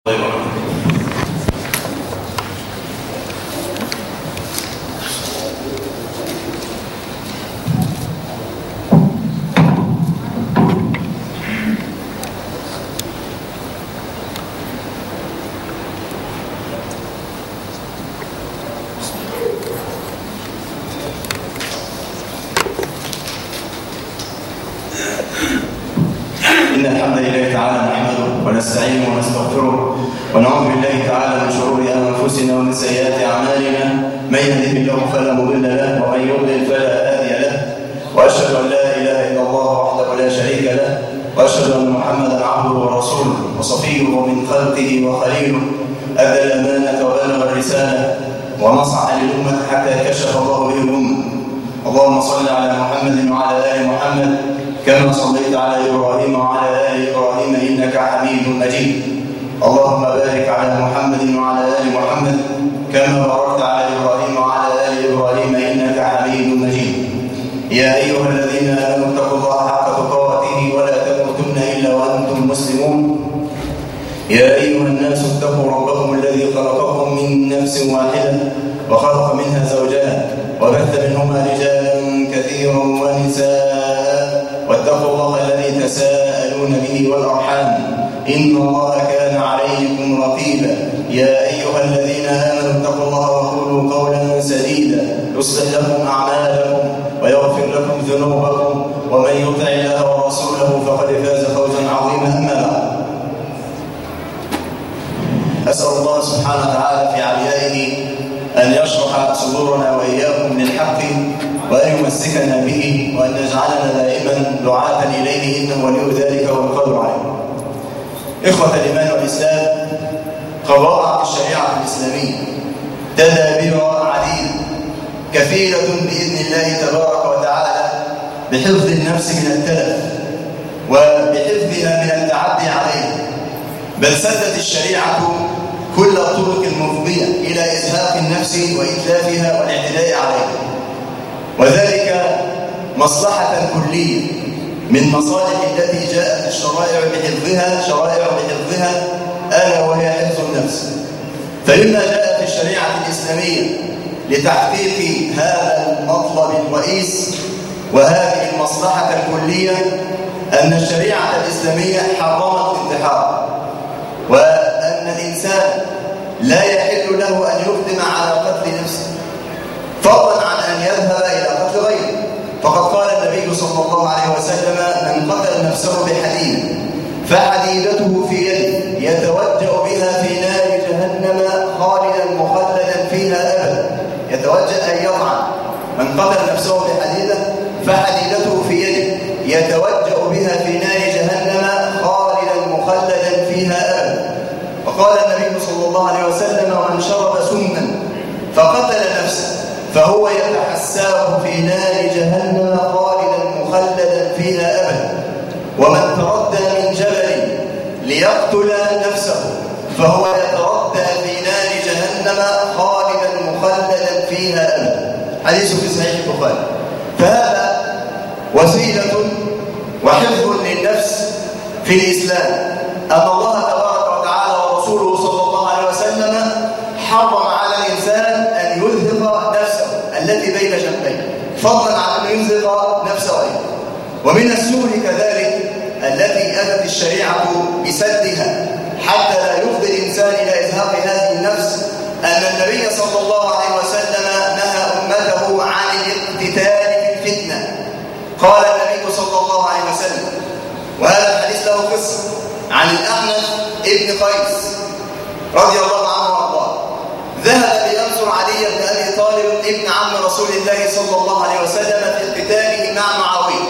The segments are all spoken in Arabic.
إن الحمد لله تعالى نحمده ونستعينه ونستغفره ونعوذ بالله تعالى من شرور أنفسنا ومن سيئات أعمالنا. من يهده الله فلا مضل له ومن يضلل فلا هادي له، وأشهد أن لا إله إلا الله وحده لا شريك له، وأشهد أن محمدا عبده ورسوله وصفيه من خلقه وخليله، أدى الأمانة وبلغ الرسالة ونصح للأمة حتى كشف الله به الأمة. اللهم صل على محمد وعلى آل محمد كما صليت على إبراهيم وعلى آل إبراهيم إنك حميد مجيد. اللهم بارك على محمد وعلى آل محمد كما باركت على إبراهيم وعلى آل إبراهيم إنك حميد مجيد. يا أيها الذين آمنوا اتقوا الله حق تقاته ولا تموتن إلا وأنتم مسلمون. يا أيها الناس اتقوا ربكم الذي خلقكم من نفس واحدة وخلق منها زوجها وبث منهما رجالا كثيرا ونساء، واتقوا الله الذي تساءلون به والأرحام إن الله كان عليكم رقيبا. يا أيها الذين آمنوا اتقوا الله وقولوا قولا سديدا يصلح لكم أعمالكم ويغفر لكم ذنوبكم، ومن يطع الله ورسوله فقد فاز فوزا عظيما. أما بعد، أسأل الله سبحانه وتعالى في عليائه أن يشرح صدورنا وإياكم للحق وأن يمسكنا به وأن يجعلنا دائما دعاة إليه، إنه ولي ذلك والقادر عليه. إخوة الإيمان والإسلام، قد وضعت الشريعة الإسلامية تدابير عديدة كفيلة بإذن الله تبارك وتعالى بحفظ النفس من التلف وبحفظها من التعدي عليها، بل سدت الشريعة كل الطرق المفضية إلى إزهاق النفس وإتلافها والاعتداء عليها، وذلك مصلحة كلية من مصالح التي جاءت الشرائع بحفظها ألا وهي حفظ النفس. فلما جاءت الشريعة الإسلامية لتحقيق هذا المطلب الرئيس وهذه المصلحة الكلية أن الشريعة الإسلامية حرمت الانتحار، وأن الإنسان لا يحل له أن يقدم على قتل نفسه فضلا عن أن يذهب إلى قتل غيره. فقد قال النبي صلى الله عليه وسلم: من قتل نفسه بحديد فحديدته في يده يتوجأ بها في نار جهنم خالدا مخلدا فيها أبدا. يتوجأ أن يطعن. من قتل نفسه بحديدة فحديدته في يده يتوجأ بها في نار جهنم خالدا مخلدا فيها أبدا. وقال النبي صلى الله عليه وسلم: ومن شرب سما فقتل نفسه فهو يتحساه في نار جهنم خالدا مخلدا فيها أبدا. ومن تردى من جبل ليقتل نفسه فهو يتردى في نار جهنم خالدا مخلدا فيها أبدا. حديث في صحيح البخاري. فهذا وسيلة وحفظ للنفس في الإسلام، أن الله تبارك وتعالى ورسوله صلى الله عليه وسلم حرم على الإنسان أن يزهق نفسه التي بين جنبيه، فضلا عن أن يزهق نفسه أيضا. ومن السور كذلك التي أتت الشريعة بسدها حتى لا يفضي الإنسان إلى إزهاق هذه النفس أن النبي صلى الله عليه وسلم نهى أمته عن الاقتتال في الفتنة. قال النبي صلى الله عليه وسلم، وهذا الحديث له قصة، عن الأحنف ابن قيس رضي الله عنه وارضاه، ذهب لينصر علي بن أبي طالب ابن عم رسول الله صلى الله عليه وسلم في قتاله مع معاوية،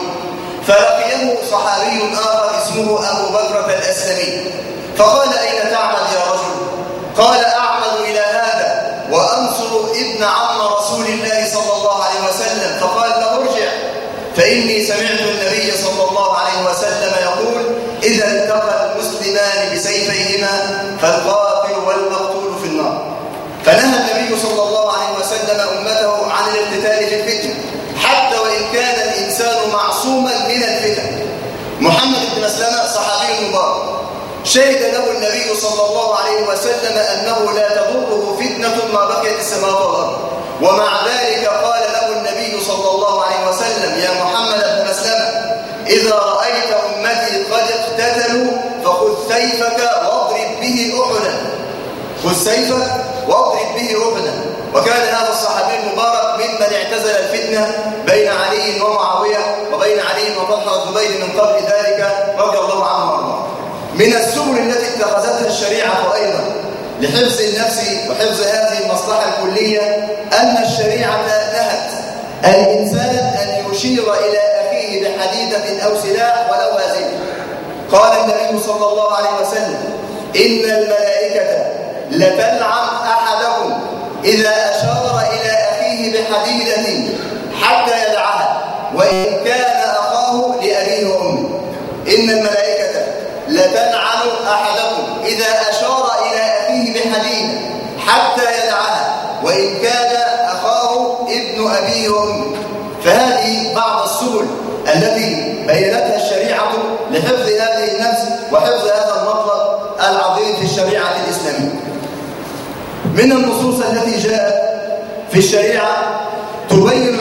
فلقيه صحابي آخر اسمه أبو بكرة الأسلمي، فقال: أين تعمد يا رجل؟ قال: أعمد إلى هذا وأنصر ابن عم رسول الله صلى الله عليه وسلم. فقال له: ارجع، فإني سمعت النبي صلى الله عليه وسلم يقول: إذا التقى المسلمان بسيفيهما فالقاتل والمقتول في النار. فنهى النبي صلى الله عليه وسلم أمته عن الاقتتال في الفتن، حتى وإن كان الإنسان معصوما من الفتن. محمد بن مسلمة صحابي مبارك شهد له النبي صلى الله عليه وسلم أنه لا تضره فتنة ما بقيت السماوات والأرض، ومع ذلك قال له النبي صلى الله عليه وسلم: يا محمد بن مسلمة، إذا رأيت أمتي قد اقتتلوا فخذ سيفك واضرب به أحدا. خذ سيفك واضرب به أحدا. وكان هذا الصحابي المبارك ممن اعتزل الفتنة بين علي ومعاوية وبين علي وطلحة والزبير من قبل ذلك رضي الله عنه وارضاه. من السبل التي اتخذتها الشريعة أيضا لحفظ النفس وحفظ هذه المصلحة الكلية أن الشريعة نهت الإنسان أن يشير إلى أخيه بحديدة أو سلاح ولو هازل. قال النبي صلى الله عليه وسلم: إن الملائكة لتلعن أحدكم إذا أشار إلى أخيه بحديدة حتى يدعها وإن كان أخاه لأبيه وأمه. إن الملائكة لتلعن أحدكم إذا أشار إلى أخيه بحديدة حتى يدعها وإن كان أخاه ابن أبيه وأمه. فهذه بعض السبل التي بينتها الشريعة لحفظ هذه النفس وحفظ هذا المطلب العظيم في الشريعة الإسلامية. من النصوص التي جاءت في الشريعة تبين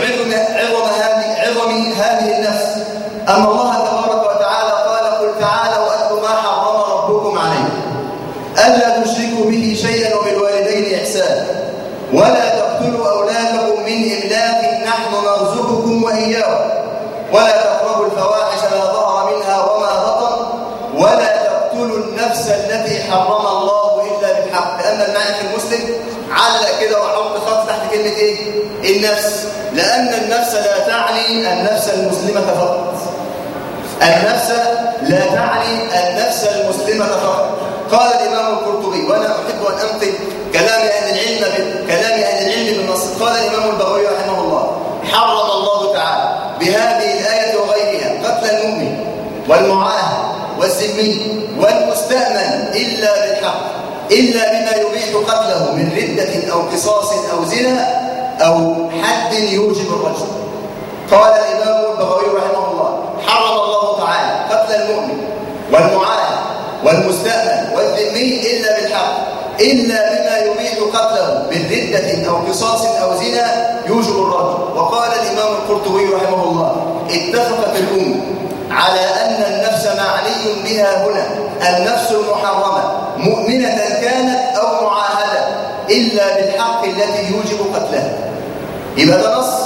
عظم هذه النفس أن الله تبارك وتعالى قال: قل تعالوا وأتلوا ما حرم ربكم عليكم ألا تشركوا به شيئا وبالوالدين إحسانا ولا تقتلوا أولادكم من إملاق نحن نرزقكم وإياهم ولا تقربوا الفواحش ما ظهر منها وما بطن ولا تقتلوا النفس التي حرم الله إلا بالحق. لأن المعنى في المسلم علق كده وحط خط تحت كلمة إيه؟ النفس، لأن النفس لا تعني النفس المسلمة فقط. النفس لا تعني النفس المسلمة فقط. قال الإمام القرطبي، وأنا أحب أن أنقل كلام أهل العلم بالنص. قال الإمام البغوي رحمه الله: حرم الله تعالى بهذه الآية وغيرها قتل المؤمن والمعاهد والذمي والمستأمن إلا بالحق، إلا بما يبيح قتله من ردة أو قصاص أو زنا أو حد يوجب الرجم. قال الإمام البغوي رحمه الله: حرم الله تعالى قتل المؤمن والمعاهد والمستأمن والذمي إلا بالحق، إلا بما يبيح قتله من ردة أو قصاص أو زنا يوجب الرجم. وقال الإمام القرطبي رحمه الله: اتفقت الأمة على أن النفس معني بها هنا النفس المحرمة مؤمنة كانت أو معاهدة إلا بالحق التي يوجب قتلها. يبقى ده نص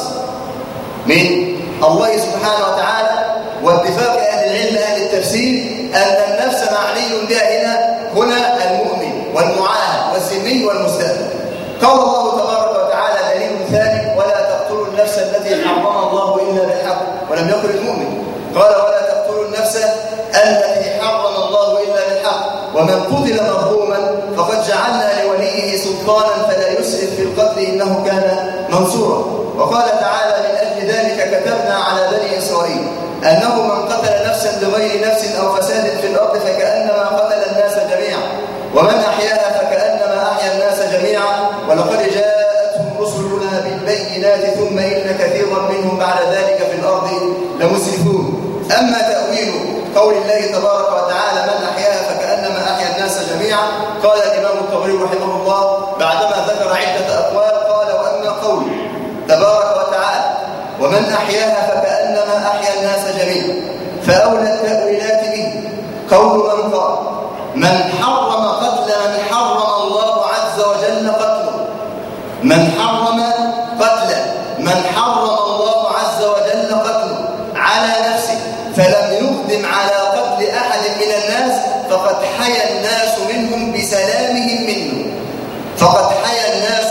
من الله سبحانه وتعالى واتفاق أهل العلم أهل التفسير أن النفس معني بها هنا المؤمن والمعاهد والذمي والمستأمن. قال الله تبارك وتعالى دليل ثاني: ولا تقتلوا النفس التي حرم الله إلا بالحق، ولم يقل المؤمن، قال: ولا تقتلوا النفس التي حرم الله إلا بالحق، ومن قتل مظلوما فقد جعلنا لوليه سلطانا فلا يسرف في القتل إنه كان منصورا. وقال تعالى: من أجل ذلك كتبنا على بني إسرائيل أنه من قتل نفسا بغير نفس أو فساد في الأرض فكأنما قتل الناس جميعا ومن أحياها فكأنما أحيا الناس جميعا ولقد جاءتهم رسلنا بالبينات ثم إن كثيرا منهم بعد ذلك في الأرض لمسرفون. أما تأويل قول الله تبارك وتعالى: من أحياها فكأنما أحيا الناس جميعا، قال الإمام الطبري رحمه الله بعدما ذكر عدة أقوال قال: وأما قول تبارك وتعالى: ومن أحياها فكأنما أحيا الناس جميعا، فأولى التأويلات به قول من قال: من حرم قتل من حرم الله عز وجل قتله. من حرم قتل من حرم الله عز وجل قتله على نفسه فلم يقدم على قتل أحد من الناس فقد حيا الناس منهم بسلامهم منه. فقد حيا الناس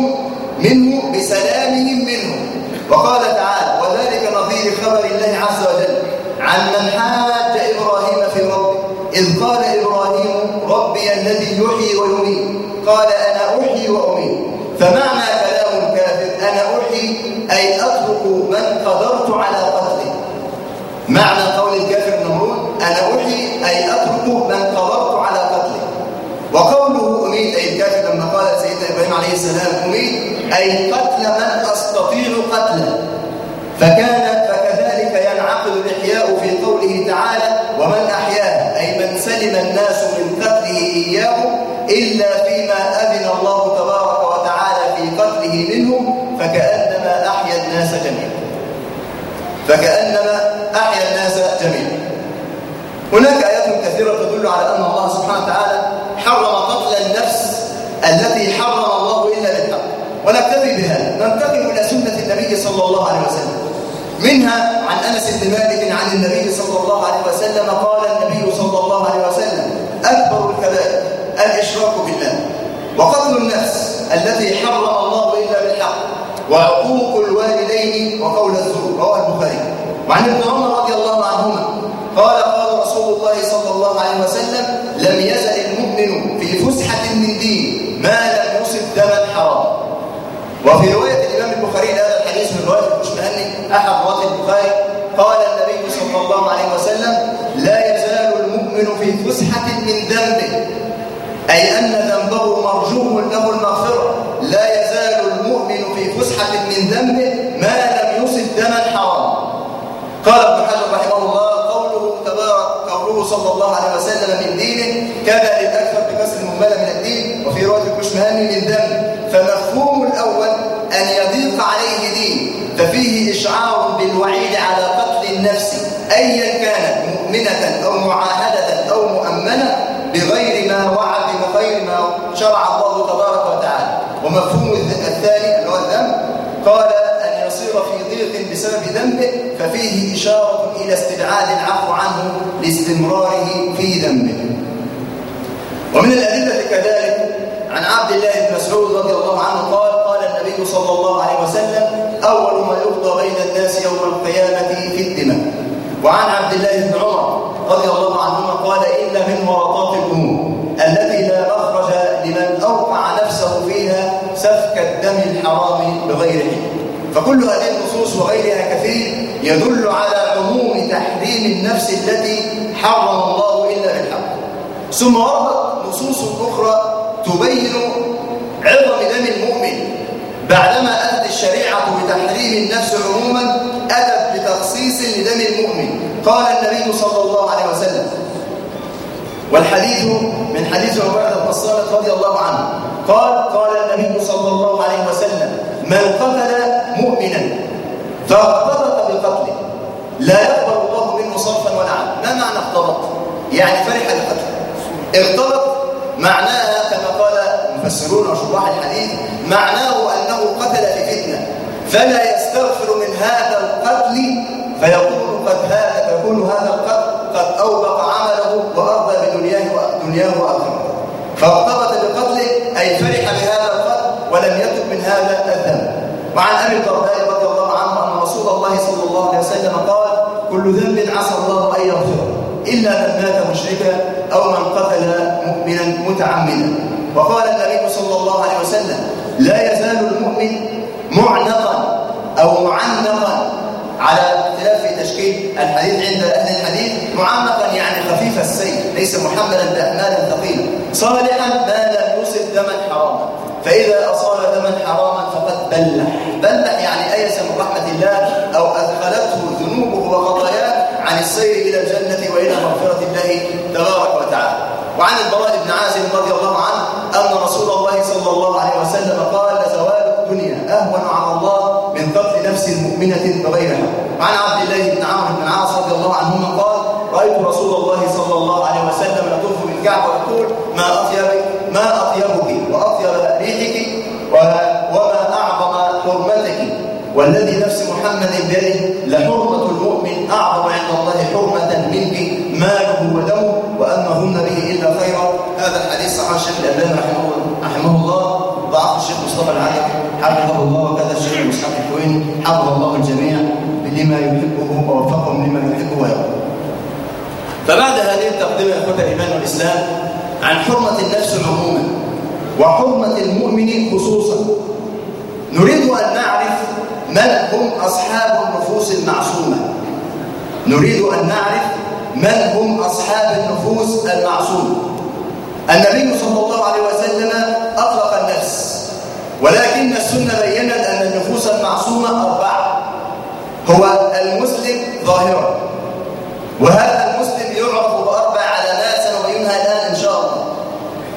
منه بسلامهم منه. وقال تعالى: وذلك نظير خبر الله عز وجل عن من حاج إبراهيم في ربه إذ قال إبراهيم: ربي الذي يحيي ويميت قال: أنا أحيي وأميت. فمعنى كلام الكافر أنا أحيي أي أترك من قدرت على قتله. معنى قول الكافر النمرود أنا أحيي أي أترك من قدرت على قتله. وقوله أميت أي الكافر لما قال سيدنا إبراهيم عليه السلام أميت أي قتل من أستطيع قتله. فكذلك ينعقد الإحياء في قوله تعالى: ومن أحياها أي من سلم الناس من إياهم إلا فيما أذن الله تبارك وتعالى في قتله منهم فكأنما أحيا الناس جميعا. هناك آيات كثيرة تدل على أن الله سبحانه وتعالى حرم قتل النفس التي حرم الله إلا بالحق، ونكتفي بها ننتقل إلى سنة النبي صلى الله عليه وسلم. منها عن أنس بن مالك عن النبي صلى الله عليه وسلم قال النبي صلى الله عليه وسلم: أكبر الكبائر الإشراك بالله، وقتل النفس التي حرم الله إلا بالحق، وعقوق الوالدين، وقول الزور. رواه البخاري. وعن ابن عمر رضي الله عنهما قال: قال رسول الله صلى الله عليه وسلم: لم يزل المؤمن في فسحة من دين ما لم يصب دما حرام. وفي رواية الإمام البخاري هذا الحديث من رواية الكشمهني أحد رواة البخاري قال النبي صلى الله عليه وسلم: لا يزال المؤمن في فسحة من ذنبه، أي أن ذنبه مرجو له المغفرة. لا يزال المؤمن في فسحة من ذنبه ما لم يصب دما حرام. قال ابن حجر رحمه الله: قوله صلى الله عليه وسلم من دينه كذا للأكثر بكسر المهملة من الدين، وفي رواية الكشمهني من ذنب. فمفهوم الأول أن يضيق عليه دين، ففيه إشعار بالوعيد على قتل النفس أيا كانت مؤمنة أو معاهدة أو مؤمنة بغير ما وعد بغير ما شرع الله تبارك وتعالى. ومفهوم الثاني اللي هو الذنب قال أن يصير في ضيق بسبب ذنبه، ففيه إشارة إلى استبعاد العفو عنه لاستمراره في ذنبه. ومن الأدلة كذلك عن عبد الله بن مسعود رضي الله عنه قال: قال النبي صلى الله عليه وسلم: أول ما يقضى بين الناس يوم القيامة في الدماء. وعن عبد الله بن عمر رضي الله عنهما قال: إن من ورطات الأمور التي لا مخرج لمن أوقع نفسه فيها سفك الدم الحرام بغير حين. فكل هذه النصوص وغيرها كثير يدل على عموم تحريم النفس التي حرم الله إلا بالحق. ثم وردت نصوص أخرى تبين عظم دم المؤمن. بعدما أتت الشريعة بتحريم النفس عموما أتت بتخصيص لدم المؤمن. قال النبي صلى الله عليه وسلم، والحديث من حديث عبادة بن الصامت رضي الله عنه قال النبي صلى الله عليه وسلم: من قتل مؤمنا فاغتبط بقتله لا يقبل الله منه صرفا ولا عدلا. ما معنى اغتبط؟ يعني فرح بقتله. اغتبط معناها كما قال المفسرون وشراح الحديث معناه أنه قتل في فتنة، فلا يستغفر من هذا القتل فيكون هذا القتل قد أوبق عمله وأرضى بدنياه وآخرته. فاغتبط بقتله أي فرح بهذا القتل ولم يتب من هذا الذنب. وعن أبي الدرداء رضي الله عنه أن رسول الله صلى الله عليه وسلم قال: كل ذنب عسى الله أن يغفره إلا من مات مشركا أو من قتل مؤمنا متعمدا. وقال النبي صلى الله عليه وسلم: لا يزال المؤمن معلقا أو معنقا، على اختلاف في تشكيل الحديث عند أهل الحديث. معلقا يعني خفيف السيف، ليس محملا بأحمال ثقيلة، صالحا ما لم يصب دما حراما، فإذا أصاب دما حراما فقد بلح يعني أيس من رحمة الله أو أدخلته ذنوبه وخطاياه عن السير إلى الجنة وإلى مغفرة الله تبارك وتعالى. وعن البراء بن عازب رضي الله عنه أن رسول الله صلى الله عليه وسلم قال: لزوال الدنيا أهون على الله من قتل نفس مؤمنة بغير حق. وعن عبد الله بن عمرو بن العاص رضي الله عنهما قال: رأيت رسول الله صلى الله عليه وسلم يطوف بالكعبة ويقول: ما أطيبك وأطيب ريحك وما أعظم حرمتك، والذي نفس محمد بيده لحرمة المؤمن أعظم عند الله حرمة منك ماله ودمه وأن ظن به إلا خيرا. هذا الحديث صححه الشيخ الألباني رحمه الله، ضعف الشيخ مصطفى العدوي حفظه الله، وكذا الشيخ مسحق الكويني حفظ الله الجميع لما يحبه ووفقهم لما يحبه ويرضى. فبعد هذه التقدمة يا إخوة الإيمان والإسلام عن حرمة النفس عموما وحرمة المؤمن خصوصا، نريد أن نعرف من هم أصحاب النفوس المعصومة. النبي صلى الله عليه وسلم أطلق النفس، ولكن السنة بيّنت أن النفوس المعصومة 4. هو المسلم ظاهرا، وهذا المسلم يعرف ب4 علامات سنبينها الآن إن شاء الله.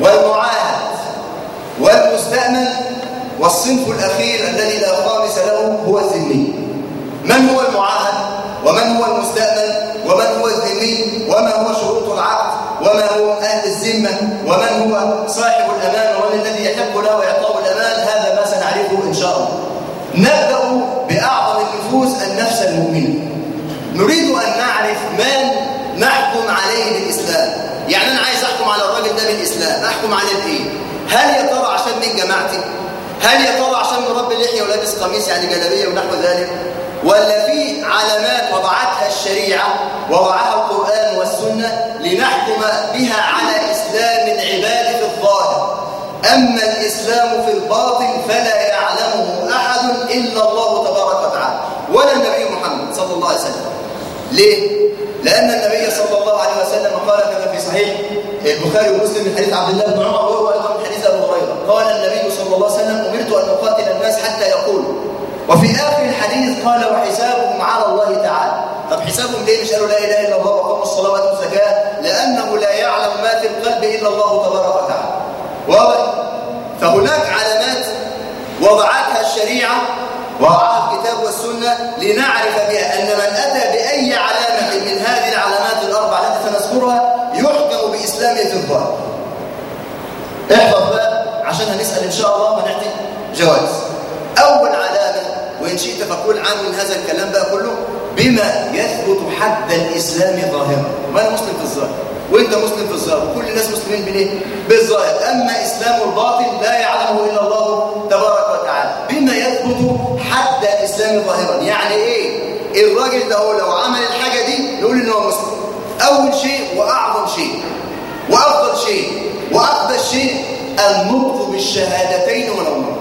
والصنف الأخير الذي لا خامس له هو الذمي. من هو المعاهد؟ ومن هو المستأمن؟ ومن هو الذمي؟ وما هو شروط العقد؟ وما هو أهل الذمة؟ ومن هو صاحب الأمان؟ ومن الذي يحق له إعطاء الأمان؟ هذا ما سنعرفه إن شاء الله. نبدأ بأعظم النفوس، النفس المؤمنة. نريد أن نعرف من نحكم عليه بالإسلام. يعني أنا عايز أحكم على الراجل ده بالإسلام، أحكم عليه بإيه؟ هل يا ترى عشان من جماعتي؟ هل يا ترى عشان مربي لحية ولابس قميص يعني جلابية ونحو ذلك؟ ولا في علامات وضعتها الشريعة وضعها القرآن والسنة لنحكم بها على إسلام العباد في الظاهر؟ أما الإسلام في الباطن فلا يعلمه أحد إلا الله تبارك وتعالى ولا النبي محمد صلى الله عليه وسلم. ليه؟ لأن النبي صلى الله عليه وسلم قال كما في صحيح البخاري ومسلم من حديث عبد الله بن عمر وأيضا من حديث أبو هريرة، قال النبي صلى الله عليه وسلم: أمرت أن أقاتل الناس حتى يقولوا. وفي آخر الحديث قال: وحسابهم على الله تعالى. طب حسابهم ليه مش قالوا لا إله إلا الله وقاموا الصلاة وآتوا الزكاة؟ لأنه لا يعلم ما في القلب إلا الله تبارك وتعالى. واضح؟ فهناك علامات وضعتها الشريعة وضعها الكتاب والسنة لنعرف بها أن من أتى بأي علامة من هذه العلامات الأربعة التي سنذكرها يحكم بإسلامه في الظاهر. احفظ بقى عشان هنسأل إن شاء الله ونعطي جوائز. أول علامة، وإن شئت فقول عام من هذا الكلام بقى كله، بما يثبت حد الإسلام ظاهرا. وأنا مسلم في الظاهر وأنت مسلم في الظاهر وكل الناس مسلمين بليه؟ بالظاهر. أما إسلام الباطن لا يعلمه إلا الله تبارك وتعالى. بما يثبت حد الإسلام ظاهرا يعني إيه؟ الراجل ده هو لو عمل الحاجة دي نقول إنه مسلم. أول شيء وأعظم شيء وأفضل شيء وأقدس شيء النطق بالشهادتين ولو مرة.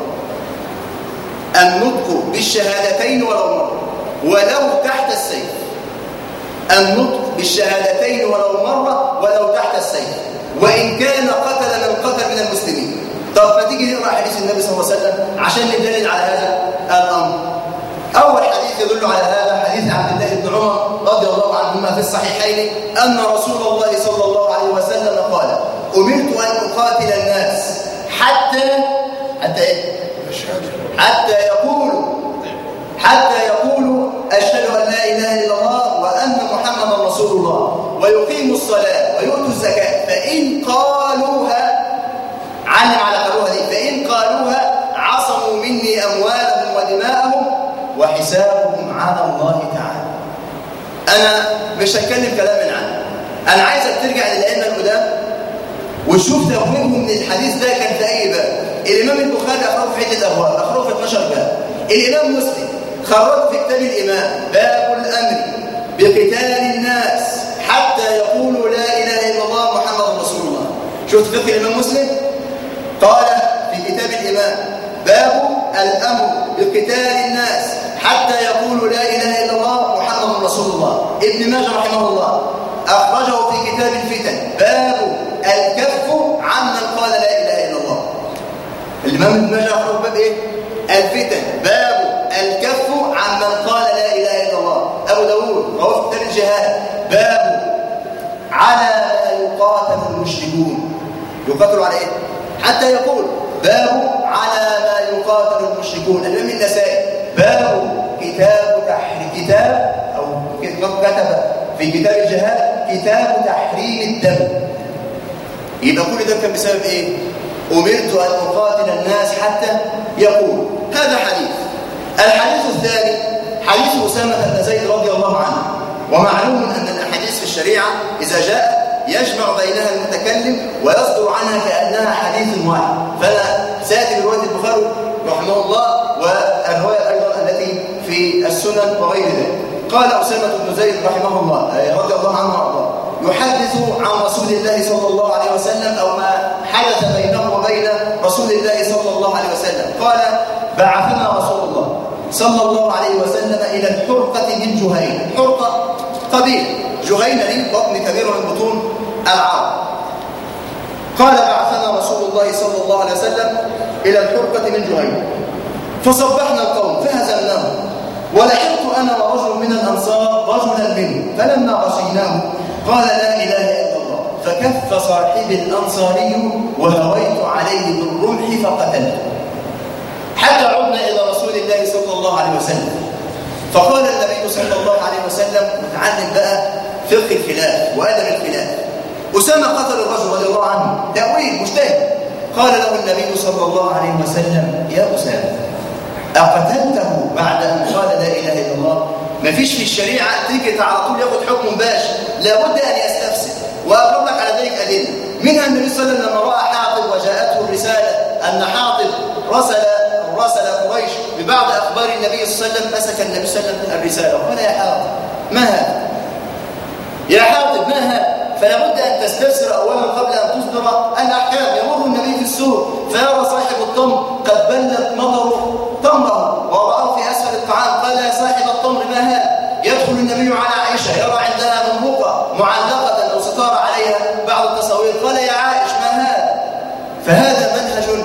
النطق بالشهادتين ولو مرة ولو تحت السيف. النطق بالشهادتين ولو مرة ولو تحت السيف، وإن كان قتل من المسلمين. طب ما تيجي نقرأ حديث النبي صلى الله عليه وسلم عشان ندلل على هذا الأمر. أول حديث يدل على هذا حديث عبد الله بن عمر رضي الله عنهما في الصحيحين أن رسول الله صلى الله عليه وسلم قال: أمرت أن أقاتل الناس حتى يقولوا أشهد أن لا إله إلا الله وأن محمدا رسول الله ويقيموا الصلاة ويؤتوا الزكاة فإن قالوها، علم على قالوها دي، فإن قالوها عصموا مني أموالهم ودماءهم وحسابهم على الله تعالى. أنا مش هتكلم كلام من عنه، أنا عايزك ترجع للأئمة القدام وشوف تفويضهم من الحديث ده كان في أي باب. الإمام البخاري أخرجه في عدة أبواب، أخرجه في 12 باب. الإمام مسلم خرجه في كتاب الإمام باب الأمر بقتال الناس حتى يقولوا لا إله إلا الله محمد رسول الله. شفت فقه الإمام مسلم؟ قال في كتاب الإمام باب الأمر بقتال الناس حتى يقولوا لا إله إلا الله محمد رسول الله. ابن ماجه رحمه الله أخرجه في كتاب الفتن باب الكف عمن قال لا إله إلا الله. الإمام ابن ماجه أخرج باب إيه؟ الفتن باب الكف عمن قال لا إله إلا الله. أبو داود رواه في كتاب الجهاد باب على ما يقاتل المشركون. يقاتلوا على إيه؟ حتى يقول باب على ما يقاتل المشركون. الإمام النسائي باب كتاب أو كتب في كتاب الجهاد كتاب تحريم الدم. يبقى كل ده كان بسبب إيه؟ أمرت أن أقاتل الناس حتى يقول. هذا حديث. الحديث الثاني حديث أسامة بن زيد رضي الله عنه. ومعلوم أن الأحاديث في الشريعة إذا جاء يجمع بينها المتكلم ويصدر عنها كأنها حديث واحد. فأنا سأتي برواية البخاري رحمه الله والرواية أيضا التي في السنن وغير ذلك. قال أسامة بن زيد رحمه الله رضي الله عنه وارضاه يحدث عن رسول الله صلى الله عليه وسلم أو ما حدث بينه وبين رسول الله صلى الله عليه وسلم. قال: بعثنا رسول الله صلى الله عليه وسلم إلى الحرقة من جهينة. حرقة قبيلة، جهينة دي بطن كبير من بطون العرب. قال: بعثنا رسول الله صلى الله عليه وسلم إلى الحرقة من جهينة فصبحنا القوم فهزمناهم ولحقت أنا ورجل من الأنصار رجلا منهم فلما غشيناه قال لا إله إلا الله فكف صاحب الأنصاري وهويت عليه بالرمح فقتلته. وسلم. فقال النبي صلى الله عليه وسلم، نتعلم بقى فقه الخلاف وأدب الخلاف. أسامة قتل الرجل رضي الله عنه، تأويل مجتهد. قال له النبي صلى الله عليه وسلم: يا أسامة، أقتلته بعد أن قال لا إله إلا الله؟ ما فيش في الشريعة تيجي على طول ياخد حكم مباشر، لابد أن يستفسر. وأقول لك على ذلك أدلة، منها النبي صلى الله عليه وسلم لما رأى حاطب وجاءته الرسالة أن حاطب رسل قريش ببعض أخبار النبي صلى الله عليه وسلم، مسك النبي صلى الله عليه وسلم الرسالة وقال: يا حاطب ما هذا؟ يا حاطب ما هذا؟ فلا بد أن تستفسر أولا قبل أن تصدر الأحكام. يمر النبي في السوق فيرى صاحب التمر قد بلت مطر تمره ورآه في أسفل الطعام، قال: يا صاحب التمر ما هذا؟ يدخل النبي على عائشة يرى عندها ممرقة معلقة أو ستارة عليها بعض التصاوير، قال: يا عائش ما هذا؟ فهذا منهج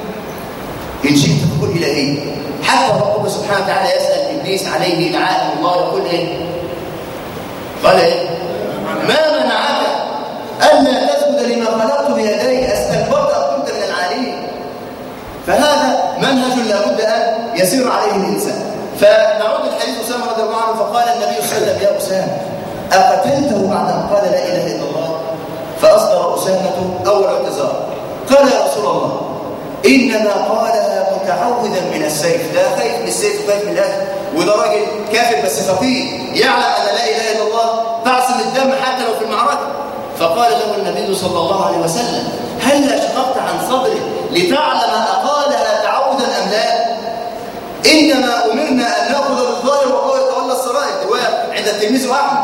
إن شئت تقول إلهي. حتى ربنا سبحانه وتعالى يسأل إبليس عليه لعائم الله يقول إيه؟ قال إيه؟ ما منعك ألا تسجد لما خلقت بيدي؟ أستكبرت أم كنت من العالين؟ فهذا منهج لابد أن يسير عليه الإنسان. فنعود الحديث أسامة رضي الله عنه، فقال النبي صلى الله عليه وسلم: يا أسامة، أقتلته بعد أن قال لا إله إلا الله؟ فأصدر أسامة أول اعتذار، قال: يا رسول الله، إنما قالها متعوذا من السيف. ده خايف من السيف وخايف من الأكل، وده راجل كافر بس فقيه يعلم أن لا إله إلا الله تعصم الدم حتى لو في المعركة. فقال له النبي صلى الله عليه وسلم: هل أشققت عن صدره لتعلم أقالها تعوذا أم لا؟ إنما أمرنا أن نأخذ بالظاهر والله يتولى السرائر، عند التلميذ أحمد.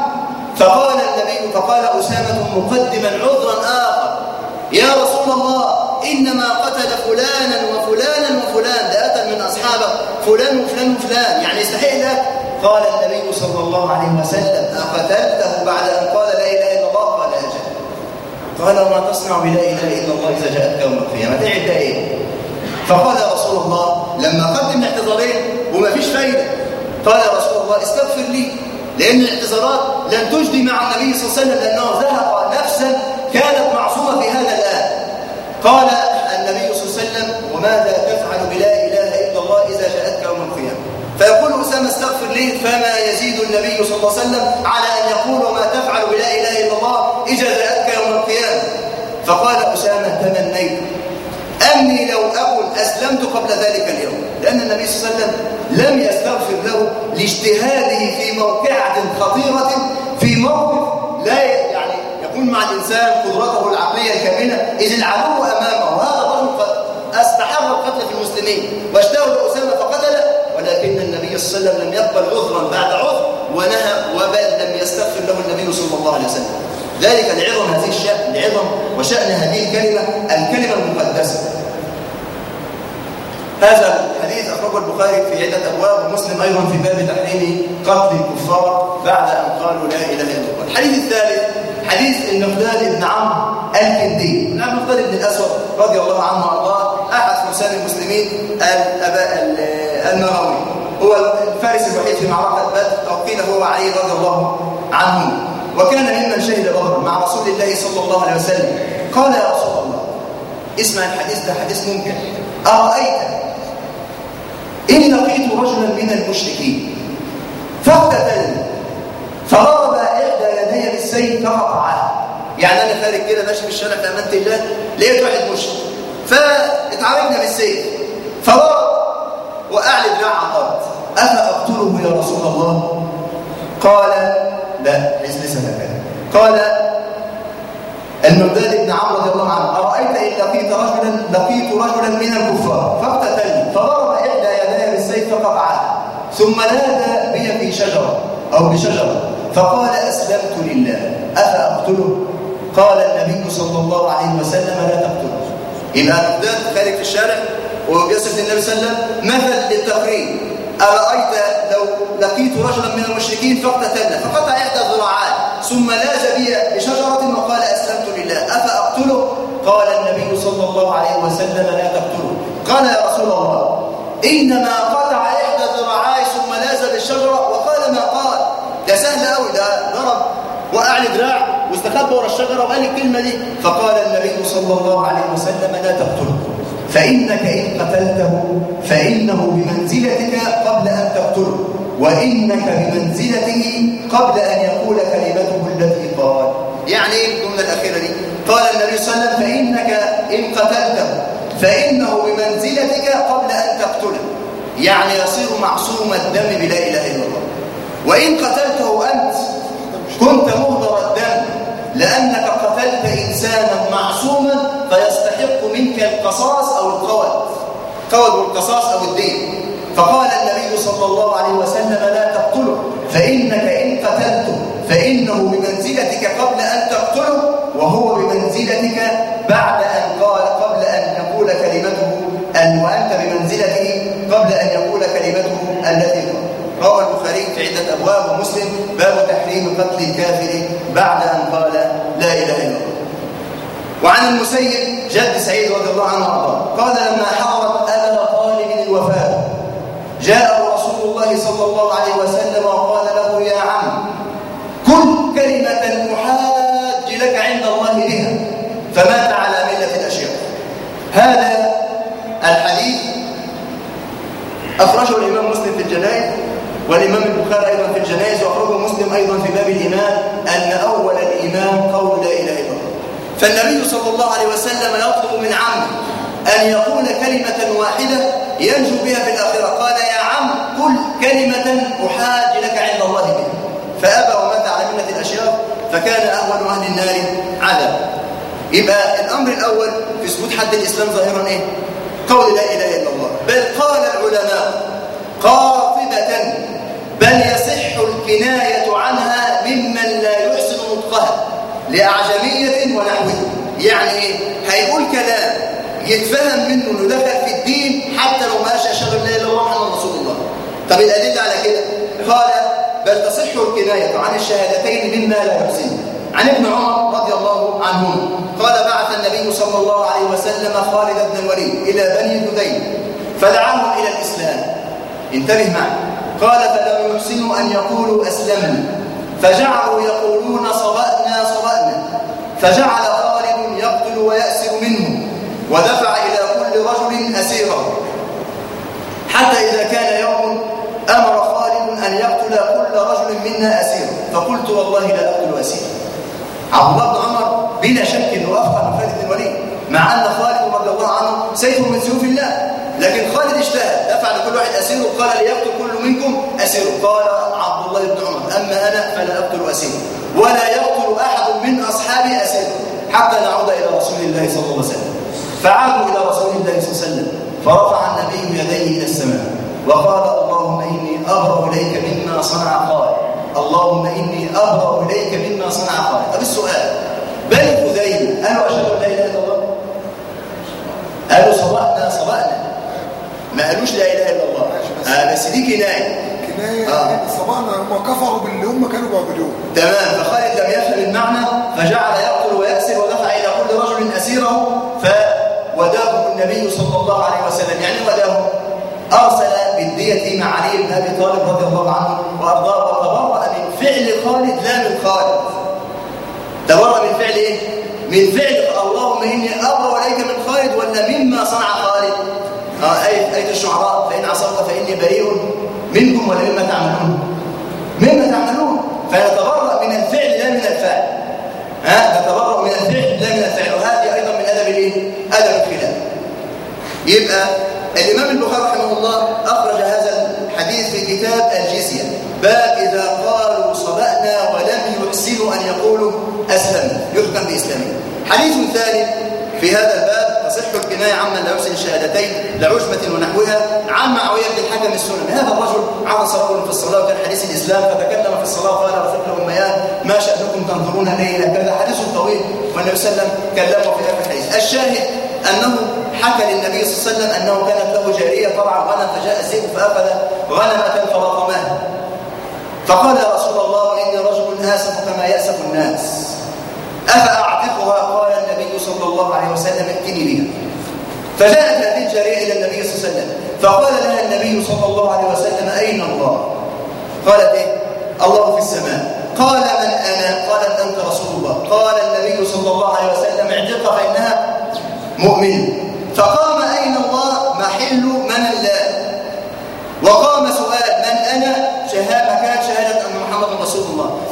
فقال أسامة مقدما عذرا آخر: يا رسول الله، إنما قتل فلانا وفلانا وفلان، ده قتل من أصحابه فلان وفلان وفلان، يعني يستحق لك. قال النبي صلى الله عليه وسلم: أقتلته بعد أن قال لا إله إلا الله؟ قال: أجل. قال: وما تصنع بلا إله إلا الله إذا جاءتك يوم القيامة؟ تعد إيه؟ فقال: يا رسول الله، لما قدم اعتذارين وما فيش فايدة، قال: يا رسول الله، استغفر لي، لأن الاعتذارات لن تجدي مع النبي صلى الله عليه وسلم، لأنه زهق نفسا كانت معصومة في هذا الآن. قال النبي صلى الله عليه وسلم: وماذا تفعل بلا إله إلا الله إذا جاءتك يوم القيامة؟ فيقول أسامة: استغفر لي. فما يزيد النبي صلى الله عليه وسلم على أن يقول: وما تفعل بلا إله إلا الله إذا جاءتك يوم القيامة؟ فقال أسامة: تمنيت أني لو أكن أسلمت قبل ذلك اليوم، لأن النبي صلى الله عليه وسلم لم يستغفر له لاجتهاده في موقعة خطيرة، في موقف لا يعني يكون مع الإنسان قدرته العقلية الكاملة، إذ العدو أمامه، وهذا الرجل قد استحر القتل في المسلمين واجتهد أسامة فقتله، ولكن النبي صلى الله عليه وسلم لم يقبل عذرا بعد عذر ونهى، وبل لم يستغفر له النبي صلى الله عليه وسلم. ذلك لعظم هذه الشأن، لعظم وشأن هذه الكلمة المقدسة. هذا الحديث أخرجه البخاري في عدة أبواب، ومسلم أيضا في باب تحريم قتل الكفار بعد أن قالوا لا إله إلا الله. الحديث الثالث حديث المقداد بن عمرو الكندي، المقداد بن الأسود رضي الله عنه وأرضاه، أحد فرسان المسلمين المغاوي، هو الفارس الوحيد في معركة بدر، أو قيل هو علي رضي الله عنه، وكان ممن شهد بدرا مع رسول الله صلى الله عليه وسلم. قال: يا رسول الله، اسمع الحديث ده، حديث ممكن، أرأيت إن لقيت رجلا من المشركين فاقتتلني فضرب إحدى يدي بالسيف فقطعها. يعني أنا خارج كده ماشي في الشارع في أمانة الله، لقيت واحد مشرك فاتعاركنا بالسيف فضرب وأعلى دراع عقارات، أفأقتله يا رسول الله؟ قال: لا، ليس هكذا. قال المقداد بن عمرو رضي الله عنه: أرأيت إن لقيت رجلا من الكفار فاقتتلني فضرب إحدى يدي بالسيف فقطعها، ثم نادى بي في شجرة أو بشجرة فقال: أسلمت لله، أفأقتله؟ قال النبي صلى الله عليه وسلم: لا تقتله. يبقى المقداد خارج في الشارع وبيصف النبي صلى الله عليه وسلم مثل للتقريب: أرأيت لو لقيت رجلا من المشركين فاقتتلنا فقطع إحدى ذراعاه ثم لاذ بي بشجرة وقال: أسلمت لله، أفأقتله؟ قال النبي صلى الله عليه وسلم: لا تقتله. قال: يا رسول الله، إنما قطع إحدى ذراعاي ثم لاذ بالشجرة وقال ما قال. ده سهل قوي، ده ضرب وأعلى دراع واستخبى ورا الشجرة وقال الكلمة دي. فقال النبي صلى الله عليه وسلم: لا تقتله. فإنك إن قتلته فإنه بمنزلتك قبل أن تقتله، وإنك بمنزلته قبل أن يقول كلمته التي قال. يعني إيه الجملة الأخيرة دي؟ قال النبي صلى الله عليه وسلم فإنك إن قتلته فإنه بمنزلتك قبل أن تقتله، يعني يصير معصوم الدم بلا إله إلا الله. وإن قتلته أنت كنت مهدر الدم لأنك قتلت إنسانا معصوما فيستحق منك القصاص أو القود والقصاص أو الدين. فقال النبي صلى الله عليه وسلم لا تقتله، فإنك إن قتلته فإنه بمنزلتك قبل أن تقتله، وهو بمنزلتك بعد أن قال قبل أن يقول كلمته وأنت بمنزلته قبل أن يقول كلمته التي قال. روى البخاري في عدة أبواب ومسلم باب تحريم قتل الكافر بعد أن قال لا إله إلا الله. وعن المسيب جد سعيد رضي الله عنه وارضاه قال لما حضرت أبا طالب الوفاة جاء رسول الله صلى الله عليه وسلم وقال له يا عم كل كلمة أحاج لك عند الله بها، فمات على ملة الأشياء. هذا الحديث أخرجه الإمام مسلم في الجنائز، والإمام البخاري أيضا في الجنائز، وأخرجه مسلم أيضا في باب الإيمان أن أول الإيمان قول لا إله إلا الله. فالنبي صلى الله عليه وسلم يطلب من عمه أن يقول كلمة واحدة ينجو بها في الآخرة. قال يا عم كل كلمة أحاج لك عند الله بها، فأبى ومات على ملة الأشياء، فكان أهون أهل النار عذاب. يبقى الأمر الأول في ثبوت حد الإسلام ظاهرا إيه؟ قول لا إله إلا الله. بل قال العلماء قاطبة بل يصح الكناية عنها ممن لا يحسن نطقها لأعجمية ونحوه. يعني إيه؟ هيقول كلام يتفهم منه إنه دخل في الدين حتى لو ما قالش أشهد أن لا إله إلا الله محمد رسول الله. طب الأدلة على كده؟ قال بل تصح الكناية عن الشهادتين مما لا يحسن. عن ابن عمر رضي الله عنهما قال بعث النبي صلى الله عليه وسلم خالد بن الوليد إلى بني هذيل فدعاهم إلى الإسلام. انتبه معي. قال فلم يحسنوا أن يقولوا أسلمنا فجعلوا يقولون صبأنا صبأنا، فجعل خالد يقتل ويأسر منهم ودفع إلى كل رجل أسيره، حتى إذا كان يوم أمر خالد أن يقتل كل رجل منا أسيره، فقلت والله لا أقتل أسيره. عبد الله بن عمر بلا شك أنه أفقه من خالد بن الوليد، مع أن خالد رضي الله عنه سيف من سيوف الله، لكن خالد اجتهد دفع لكل واحد أسيره وقال ليقتل كل منكم أسيره. قال عبد الله بن عمر أما أنا فلا أقتل أسيره ولا يقتل أحد من أصحابي أسيره حتى نعود إلى رسول الله صلى الله عليه وسلم. فعادوا إلى رسول الله صلى الله عليه وسلم فرفع النبي يديه إلى السماء وقال اللهم إني أبرأ إليك مما صنع خالد، اللهم إني أبرأ إليك مما صنع خالد. طب السؤال، بني هذيل قالوا أشهد أن لا إله إلا الله؟ قالوا صبأنا صبأنا، ما قالوش لا إله إلا الله. بس دي كناية صبأنا هم كفروا باللي هم كانوا بيعبدوه. تمام. فخالد لم يفهم المعنى فجعل يقتل ويأسر ودفع إلى كل رجل أسيره فوداه النبي صلى الله عليه وسلم. يعني وداه أرسل بالدية مع علي بن أبي طالب رضي الله عنه وأرضاه، وتبرأ من فعل خالد لا من خالد. تبرأ من فعل إيه؟ من فعل اللهم إني أبرأ إليك من خالد ولا مما صنع خالد؟ آية الشعراء فإن عصوت فإني بريء منكم ولا مما تعملون؟ مما تعملون. فيتبرأ من الفعل لا من الفعل. نتبرأ من الفعل لا من الفعل، وهذه أيضا من أدب الإيه؟ أدب الخلاف. يبقى الإمام البخاري رحمه الله أخرج هذا الحديث في كتاب الجزية باب إذا قالوا صبأنا ولم يحسنوا أن يقولوا أسلمنا يحكم بإسلامه. حديث ثاني في هذا الباب تصح الكناية عمن لا يحسن الشهادتين لعجمة ونحوها عن معاوية بن الحكم السلمي. هذا الرجل عرس رجل في الصلاة وكان حديث الإسلام فتكلم في الصلاة وقال رفقه أميان ما شأنكم تنظرون لي إلى كذا، حديث طويل والنبي صلى الله عليه وسلم كلمه في هذا الحديث. الشاهد أنه حكى للنبي صلى الله عليه وسلم أنه كانت له جارية ترعى غنم فجاء الذئب فأخذ غنمة فلطمها، فقال يا رسول الله إني رجل آسف كما يأسف الناس أفأعتقها؟ قال النبي صلى الله عليه وسلم ائتني بها. فجاءت هذه الجارية إلى النبي صلى الله عليه وسلم فقال لها النبي صلى الله عليه وسلم أين الله؟ قالت إيه؟ الله في السماء. قال من أنا؟ قالت أنت رسول الله. قال النبي صلى الله عليه وسلم اعتقها فإنها مؤمنة. فقام أين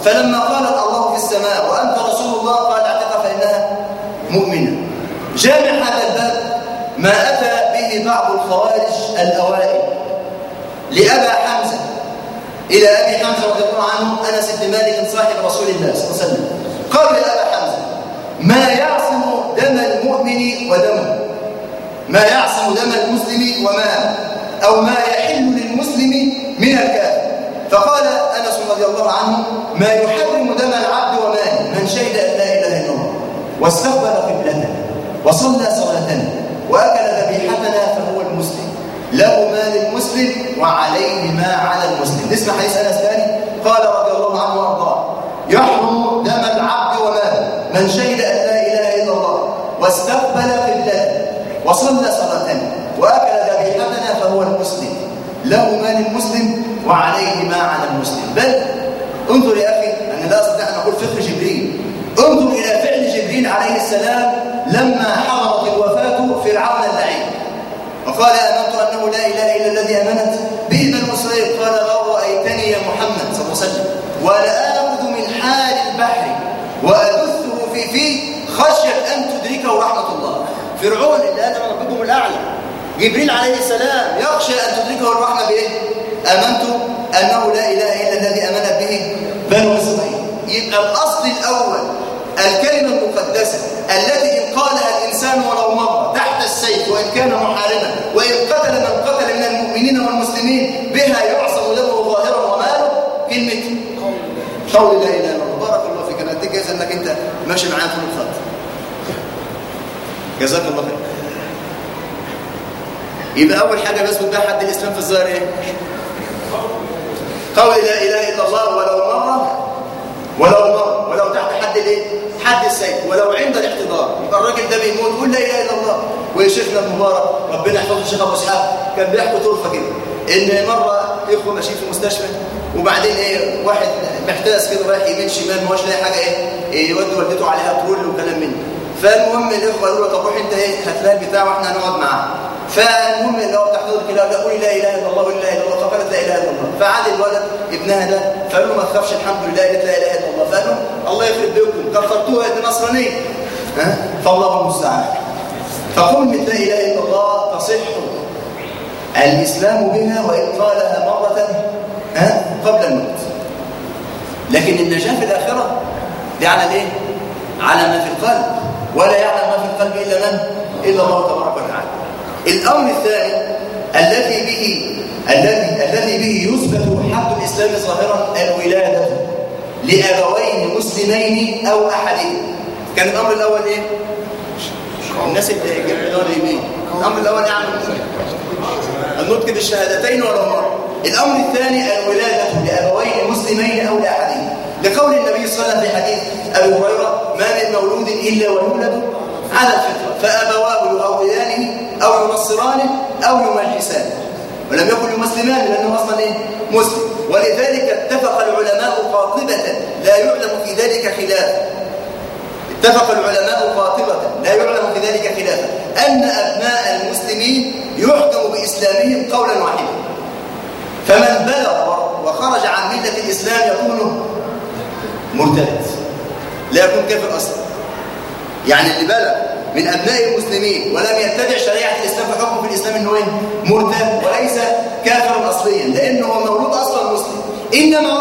فلما قالت الله في السماء وأنت رسول الله قال اعتق فإنها مؤمنة. جامع هذا الباب ما أتى به بعض الخوارج الأوائل لأبا حمزة إلى أبي حمزة رضي الله عنه أنس بن مالك صاحب رسول الله صلى الله عليه وسلم. قال لأبا حمزة ما يعصم دم المؤمن ودمه، ما يعصم دم المسلم وما أو ما يحل للمسلم من الكافر. فقال أنس رضي الله عنه ما يحرم دم العبد وماله من شهد أن لا إله إلا الله واستقبل قبلتنا وصلى صلاتنا وأكل ذبيحتنا فهو المسلم، له ما للمسلم وعليه ما على المسلم. اسمع حديث أنس ثاني. قال رضي الله عنه وارضاه يحرم دم العبد وماله من شهد أن لا إله إلا الله واستقبل قبلتنا وصلى صلاتنا وأكل ذبيحتنا فهو المسلم، له ما للمسلم وعليه ما على المسلم. بل انظر يا أخي، أنا لا أستطيع أن أقول فقه جبريل، انظر إلى فعل جبريل عليه السلام لما حضرت الوفاة فرعون اللعين وقال آمنت أنه لا إله إلا الذي آمنت به بنو إسرائيل. قال لو رأيتني يا محمد صلى الله عليه وسلم ولا آخذ من حال البحر وأدثه في فيه خشية أن تدركه رحمة الله. فرعون اللي أنا ربكم الأعلى، جبريل عليه السلام يخشى أن تدركه الرحمة بإيه؟ آمنت أنه لا إله إلا الذي آمنت به بنو إسرائيل. يبقى الأصل الأول الكلمة المقدسة التي إن قالها الإنسان ولو مرة تحت السيف وإن كان محاربا وإن قتل من قتل من المؤمنين والمسلمين بها يعصم دمه ظاهرا وماله كلمة قول لا إله إلا الله. بارك الله فيك، أنا أديك جايزة أنك أنت ماشي معايا طول الخط. جزاك الله خير. يبقى أول حاجة بس بتبقى حد الإسلام في الظاهر إيه؟ قول لا إله إلا الله ولو تحت حد الايه؟ حد السيف، ولو عند الاحتضار. يبقى الراجل ده بيموت يقول لا اله الا الله. وشيخنا المبارك ربنا يحفظه الشيخ ابو اسحاق كان بيحكي طرفه كده ان مره اخوه ماشيين في مستشفى وبعدين ايه واحد محتاس كده رايح يمين شمال ما هوش لاقي حاجه ايه يودي والدته عليها طول وكلام منه. فالمهم الاخوه قالوا له طب روح انت ايه هات لها البتاع واحنا هنقعد معاه. فالمهم اللي هو تحت كده لا قولي لا اله الا الله ولا اله الا الله. فقالت لا اله الا الله. فعاد الولد ابنها ده فقال له ما تخافش الحمد لله قالت لا اله الا الله. فقال له الله يخرب بيكم كفرتوها دي نصرانيه. فالله المستعان. فكلمه لا اله الا الله تصح الاسلام بها وان قالها مره قبل الموت. لكن النجاه في الاخره دي على الايه؟ على ما في القلب، ولا يعلم ما في القلب الا من؟ الا الله تبارك وتعالى. الامر الثاني الذي به يثبت حق الاسلام ظاهرا الولاده لابوين مسلمين او احدهم. كان الامر الاول ايه؟ الناس اللي جابوا اليمين. الامر الاول يعني النطق بالشهادتين ولا مره. الامر الثاني الولاده لابوين مسلمين او لاحدهم، لقول النبي صلى الله عليه وسلم في حديث ابي هريره ما من مولود الا ويولد على الفطره فابواه يهودانه او ينصرانه او يمجسانه، ولم يكن يمسلمان لانه اصلا ايه؟ مسلم. ولذلك اتفق العلماء قاطبه لا يعلم في ذلك خلاف. اتفق العلماء قاطبه لا يعلم في ذلك خلافا ان ابناء المسلمين يحكم باسلامهم قولا واحدا. فمن بلغ وخرج عن مله الاسلام يكون مرتد، لا يكون كافر اصلا. يعني اللي بلغ من ابناء المسلمين ولم يتبع شريعه الاسلام فحكمه في الاسلام انه ايه؟ مرتد وليس كافرا اصليا لانه هو مولود اصلا مسلم. انما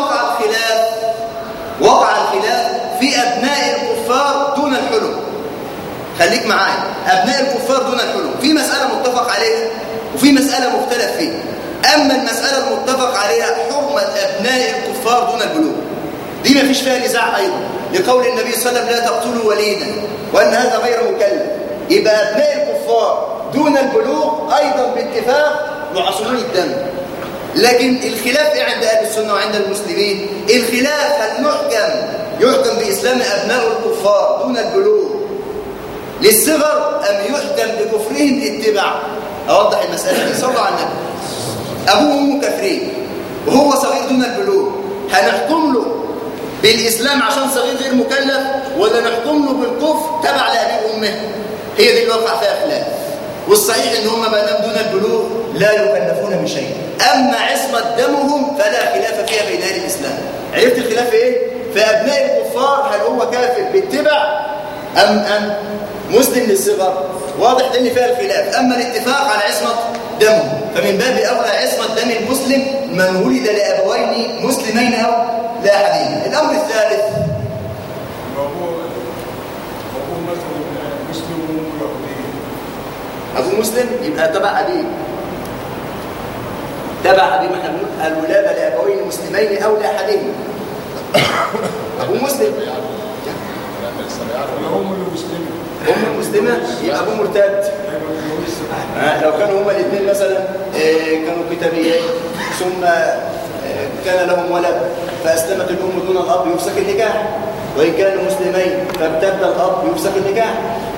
وقع الخلاف في ابناء الكفار دون الحلم. خليك معايا، ابناء الكفار دون الحلم في مساله متفق عليها وفي مساله مختلف فيها. اما المساله المتفق عليها حرمه ابناء الكفار دون البلوغ، دي ما فيش فيها نزاع ايضا، لقول النبي صلى الله عليه وسلم لا تقتلوا وليدا وان هذا غير مكلف. يبقى ابناء الكفار دون البلوغ ايضا باتفاق يعصمون الدم. لكن الخلاف ايه عند اهل السنه وعند المسلمين؟ الخلاف هل يحكم باسلام ابناء الكفار دون البلوغ للصغر ام يحكم بكفرهم للاتباع؟ اوضح المساله دي. صلوا على النبي. ابوه وامه كافرين وهو صغير دون البلوغ، هنحكم له بالإسلام عشان صغير غير مكلف ولا نحكم له بالكفر تبع لأبيه وأمه؟ هي دي اللي وقع فيها خلاف. والصحيح إن هم ما دام دون البلوغ لا يكلفون بشيء. أما عصمة دمهم فلا خلاف فيها بين أهل الإسلام. عرفت الخلاف إيه؟ فأبناء الكفار هل هو كافر باتباع أم مسلم للصغر؟ واضح ده اللي فيها الخلاف. أما الاتفاق على عصمة دمه فمن باب أولى عصمة دم المسلم من ولد لأبوين مسلمين أو لا أحدهما. الأمر الثالث أبو مسلم يبقى تبع أبيه، تبع أبيه. ما احنا بنقول الولادة لأبوين مسلمين أو لا أحدهما. أبو مسلم أم مسلمة يبقى أبوه مرتد. لو كانوا هما الاثنين مثلا كانوا كتابيين ثم كان لهم ولد فأسلمت الأم دون الأب يفسخ النكاح، وإن كانوا مسلمين فارتد الأب يفسخ النكاح.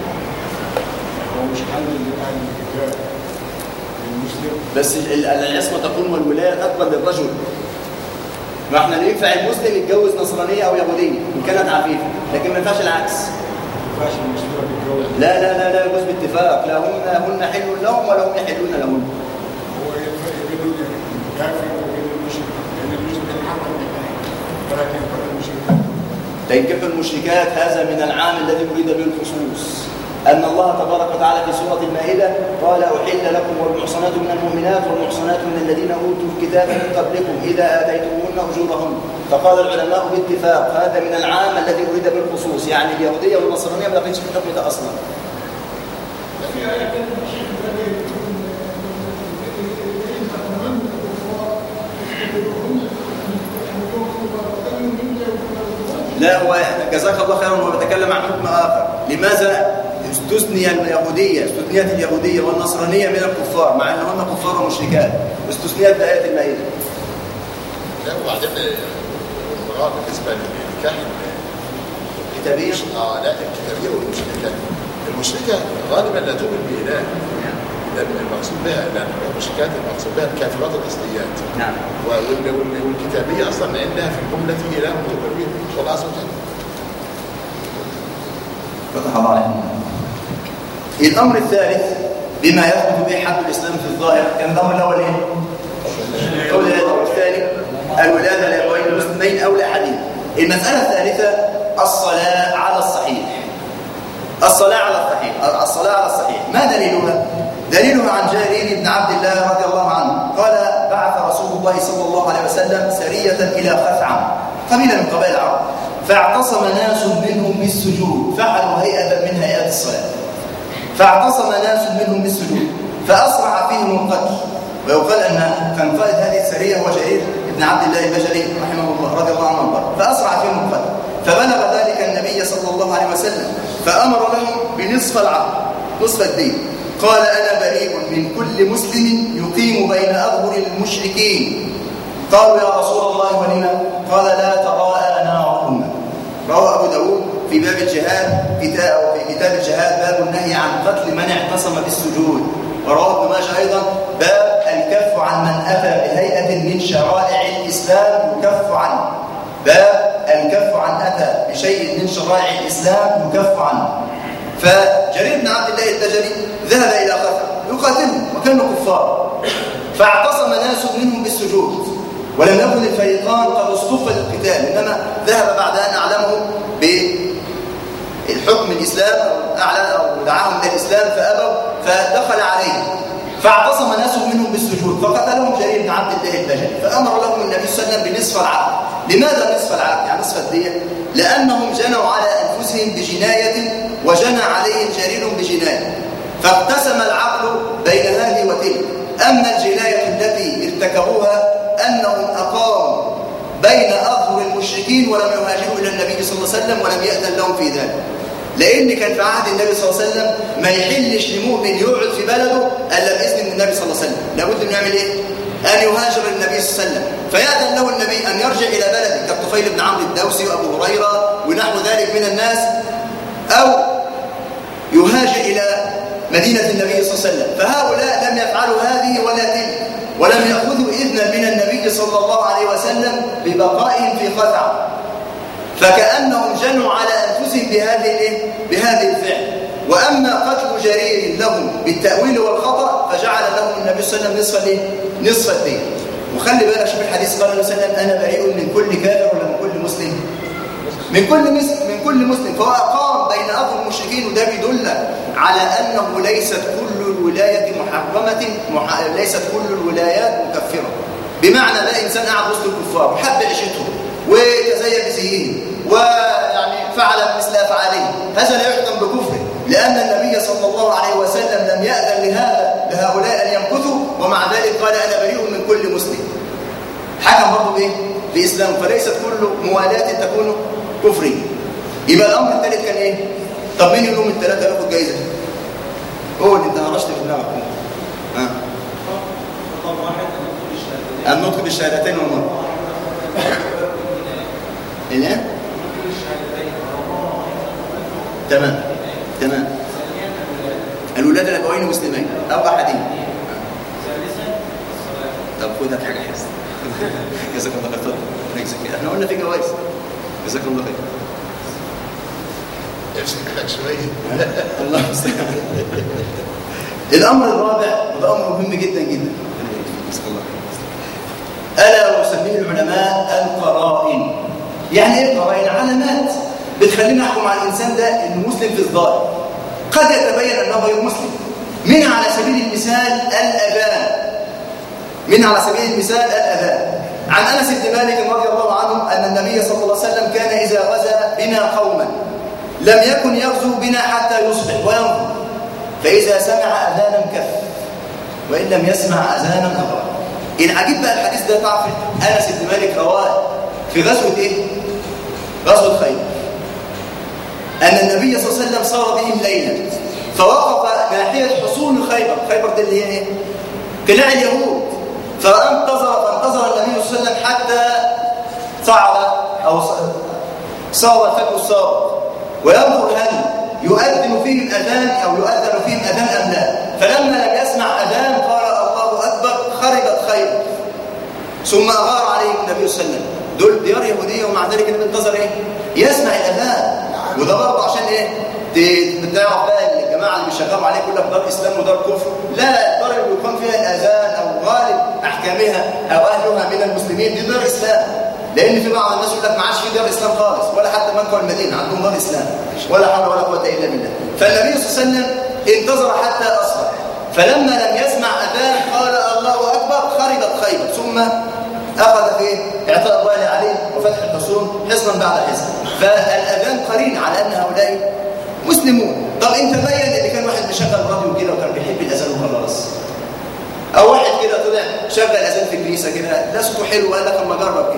مش حل الكتاب المسلم بس العصمة تكون والولاية أكبر للرجل. ما احنا اللي ينفع المسلم يتجوز نصرانية أو يهودية إن كانت عفيفة، لكن ما ينفعش العكس. ما ينفعش المسلم يتجوز. لا لا لا لا يجوز باتفاق، لا هن حل لهم ولا هم يحلون لهم. هو الفرق بين الكافر وبين المشرك، لأن المشرك حرم النكاح ولكن المشرك تنكح المشركات هذا من العام الذي أريد به الخصوص. أن الله تبارك وتعالى في سورة المائدة قال أحل لكم والمحصنات من المؤمنات والمحصنات من الذين أوتوا الكتاب من قبلكم إذا آتيتموهن أجورهن. فقال العلماء باتفاق هذا من العام الذي أريد به الخصوص، يعني اليهودية والنصرانية ما دخلتش في الحكم ده أصلا. لا هو جزاك الله خيرا هو بيتكلم عن حكم آخر. لماذا استثني اليهودية، استثنيت اليهودية والنصرانية من الكفار مع أنهن كفار ومشركات، استثنيت بآية المائدة؟ لا وبعدين المرأة بالنسبة للنكاح الكتابية؟ لا الكتابية والمشركة. المشركة غالبا لا تؤمن بإله، لأن المقصود بها لأن المشركات المقصود بها الكافرات الأصليات. نعم. والكتابية أصلا عندها في الجملة إله تؤمن به والله عز وجل. فتح الله عليكم. الأمر الثالث بما يثبت به حد الإسلام في الظاهر كان الأمر الأول إيه؟ قول الأمر الثاني الولادة لأبوين مسلمين أو لأحدهما. المسألة الثالثة الصلاة على الصحيح. الصلاة على الصحيح. الصلاة على الصحيح ما دليلها؟ دليلها عن جابر بن عبد الله رضي الله عنه قال بعث رسول الله صلى الله عليه وسلم سرية إلى خثعم قبيلة من قبائل العرب، فاعتصم ناس منهم بالسجود، فعلوا هيئة من هيئات الصلاة، فاعتصم ناس منهم بالسجود فأسرع فيهم القتل. ويقال أن كان قائد هذه السرية هو جرير بن عبد الله البجلي رحمه الله رضي الله عنه، فأسرع فيهم القتل، فبلغ ذلك النبي صلى الله عليه وسلم فأمر لهم بنصف العقل، نصف الدين. قال أنا بريء من كل مسلم يقيم بين أظهر المشركين. قالوا يا رسول الله ولما؟ قال لا تراءى نارهن. رواه أبو داود في باب الجهاد في كتاب الجهاد باب النهي عن قتل من اعتصم بالسجود. ورواه ابن ماجه أيضا باب الكف عن من أتى بهيئة من شرائع الإسلام يكف عنه. باب الكف عن أتى بشيء من شرائع الإسلام يكف عنه. فجرير بن عبد الله البجلي ذهب إلى خثعم يقاتلهم وكانوا كفار، فاعتصم ناس منهم بالسجود، ولم يكن الفريقان قد اصطفوا للقتال، إنما ذهب بعد أن أعلمهم بالحكم الإسلام أو دعاهم إلى الإسلام فأبوا، فدخل عليهم فاعتصم ناس منهم بالسجود فقتلهم جرير بن عبد الله البجلي، فأمر لهم النبي صلى الله عليه وسلم بنصف العقل. لماذا نصف العقل؟ يعني نصف الدية؟ لأنهم جنوا على أنفسهم بجناية وجنى عليهم جرير بجناية، فاقتسم العقل بين هذه وتلك. أما الجناية التي ارتكبوها أنهم أقاموا بين أظهر المشركين ولم يهاجروا إلى النبي صلى الله عليه وسلم ولم يأذن لهم في ذلك، لأن كان في عهد النبي صلى الله عليه وسلم ما يحلش لمؤمن يقعد في بلده إلا بإذن النبي صلى الله عليه وسلم. لابد أن يعمل إيه؟ أن يهاجر النبي صلى الله عليه وسلم، فيأذن له النبي أن يرجع إلى بلده كالطفيل بن عمرو الدوسي وأبو هريرة ونحو ذلك من الناس، أو يهاجر إلى مدينة النبي صلى الله عليه وسلم. فهؤلاء لم يفعلوا هذه ولا تلك، ولم يأخذوا إذنا من النبي صلى الله عليه وسلم ببقائهم في خثعم، فكأنهم جنوا على أنفسهم بهذه الفعل. وأما قتل جرير لهم بالتأويل والخطأ فجعل لهم النبي صلى الله عليه وسلم نصف الدين. وخلي بالك شوف الحديث قال النبي صلى الله عليه وسلم أنا بريء من كل كافر ولا من كل مسلم؟ من كل مسلم، فهو أقام بين أظهر المشركين، وده بيدل على أنه ليست كل الولاية محرمة، ليست كل الولايات مكفرة. بمعنى لا إنسان قاعد وسط الكفار وحب عيشتهم وتزين بزيهم ويعني فعل مثل أفعالهم، هذا لا يحكم بكفره، لأن النبي صلى الله عليه وسلم لم يأذن لهؤلاء أن يمكثوا، ومع ذلك قال أنا بريء من كل مسلم. حكم برضه بإيه؟ بإسلام. فليست كل موالاة تكون كفرية. يبقى الأمر الثالث كان إيه؟ طب مين يقوم الثلاثة ياخد جايزة؟ قول أنت هرشت في دماغك. النطق بالشهادتين ومرة. الآن؟ تمام. الولاد الأبوين مسلمين أو أحدين. طب خدها حاجة حسن. جزاك الله خير. احنا قلنا في جوائز. جزاك الله خير. امسك لك شويه. الله يستعان. الامر الرابع وده امر مهم جدا جدا. الا ويسميه العلماء القرائن. يعني ايه القرائن؟ علامات بتخلينا نحكم على الانسان ده انه مسلم في الظاهر، قد يتبين انه غير مسلم. من على سبيل المثال الاذان. عن انس بن مالك رضي الله عنه ان النبي صلى الله عليه وسلم كان اذا غزا بنا قوما لم يكن يغزو بنا حتى يصبح وينظر، فاذا سمع اذانا كف، وان لم يسمع اذانا اغرى. العجيب بقى الحديث ده، تعرف انس بن مالك رواه في غزوه ايه؟ غزوه خيبر. ان النبي صلى الله عليه وسلم صار بهم ليلا فوقف ناحيه حصون خيبر. خيبر دي اللي هي ايه؟ قلاع اليهود. فانتظر النبي صلى الله عليه وسلم حتى صعد او صار الفجر الصادق وينظر هل يؤذن فيهم اذان او يؤذن فيهم اذان ام لا. فلما لم يسمع اذان قال الله اكبر، خربت خيبر. ثم اغار عليهم النبي صلى الله عليه وسلم. دول ديار يهوديه ومع ذلك النبي انتظر ايه؟ يسمع الاذان. وده برضه عشان ايه؟ بتعرف بقى الجماعه اللي بيشغلوا عليه يقول لك دار اسلام ودار كفر. لا، الدار اللي بيقام فيها الاذان او غالب احكامها او اهلها من المسلمين دي دار اسلام. لان في بعض الناس يقول لك ما عادش في دار اسلام خالص، ولا حتى مكه والمدينه عندهم دار اسلام، ولا حول ولا قوه الا بالله. فالنبي صلى الله عليه وسلم انتظر حتى اصبح، فلما لم يسمع اذان قال الله اكبر، خربت خيبر. ثم اخذ في اعطاء الله عليه وفتح الحصون حصنا بعد حصن. فالاذان قرين على ان هؤلاء مسلمون. طب انت بين اللي كان واحد بيشغل راديو كده وكان بيحب الاذان وخلاص، او واحد كده طلع شغل اذان في الكنيسه كده، ده صوته حلو وقال لك اما اجرب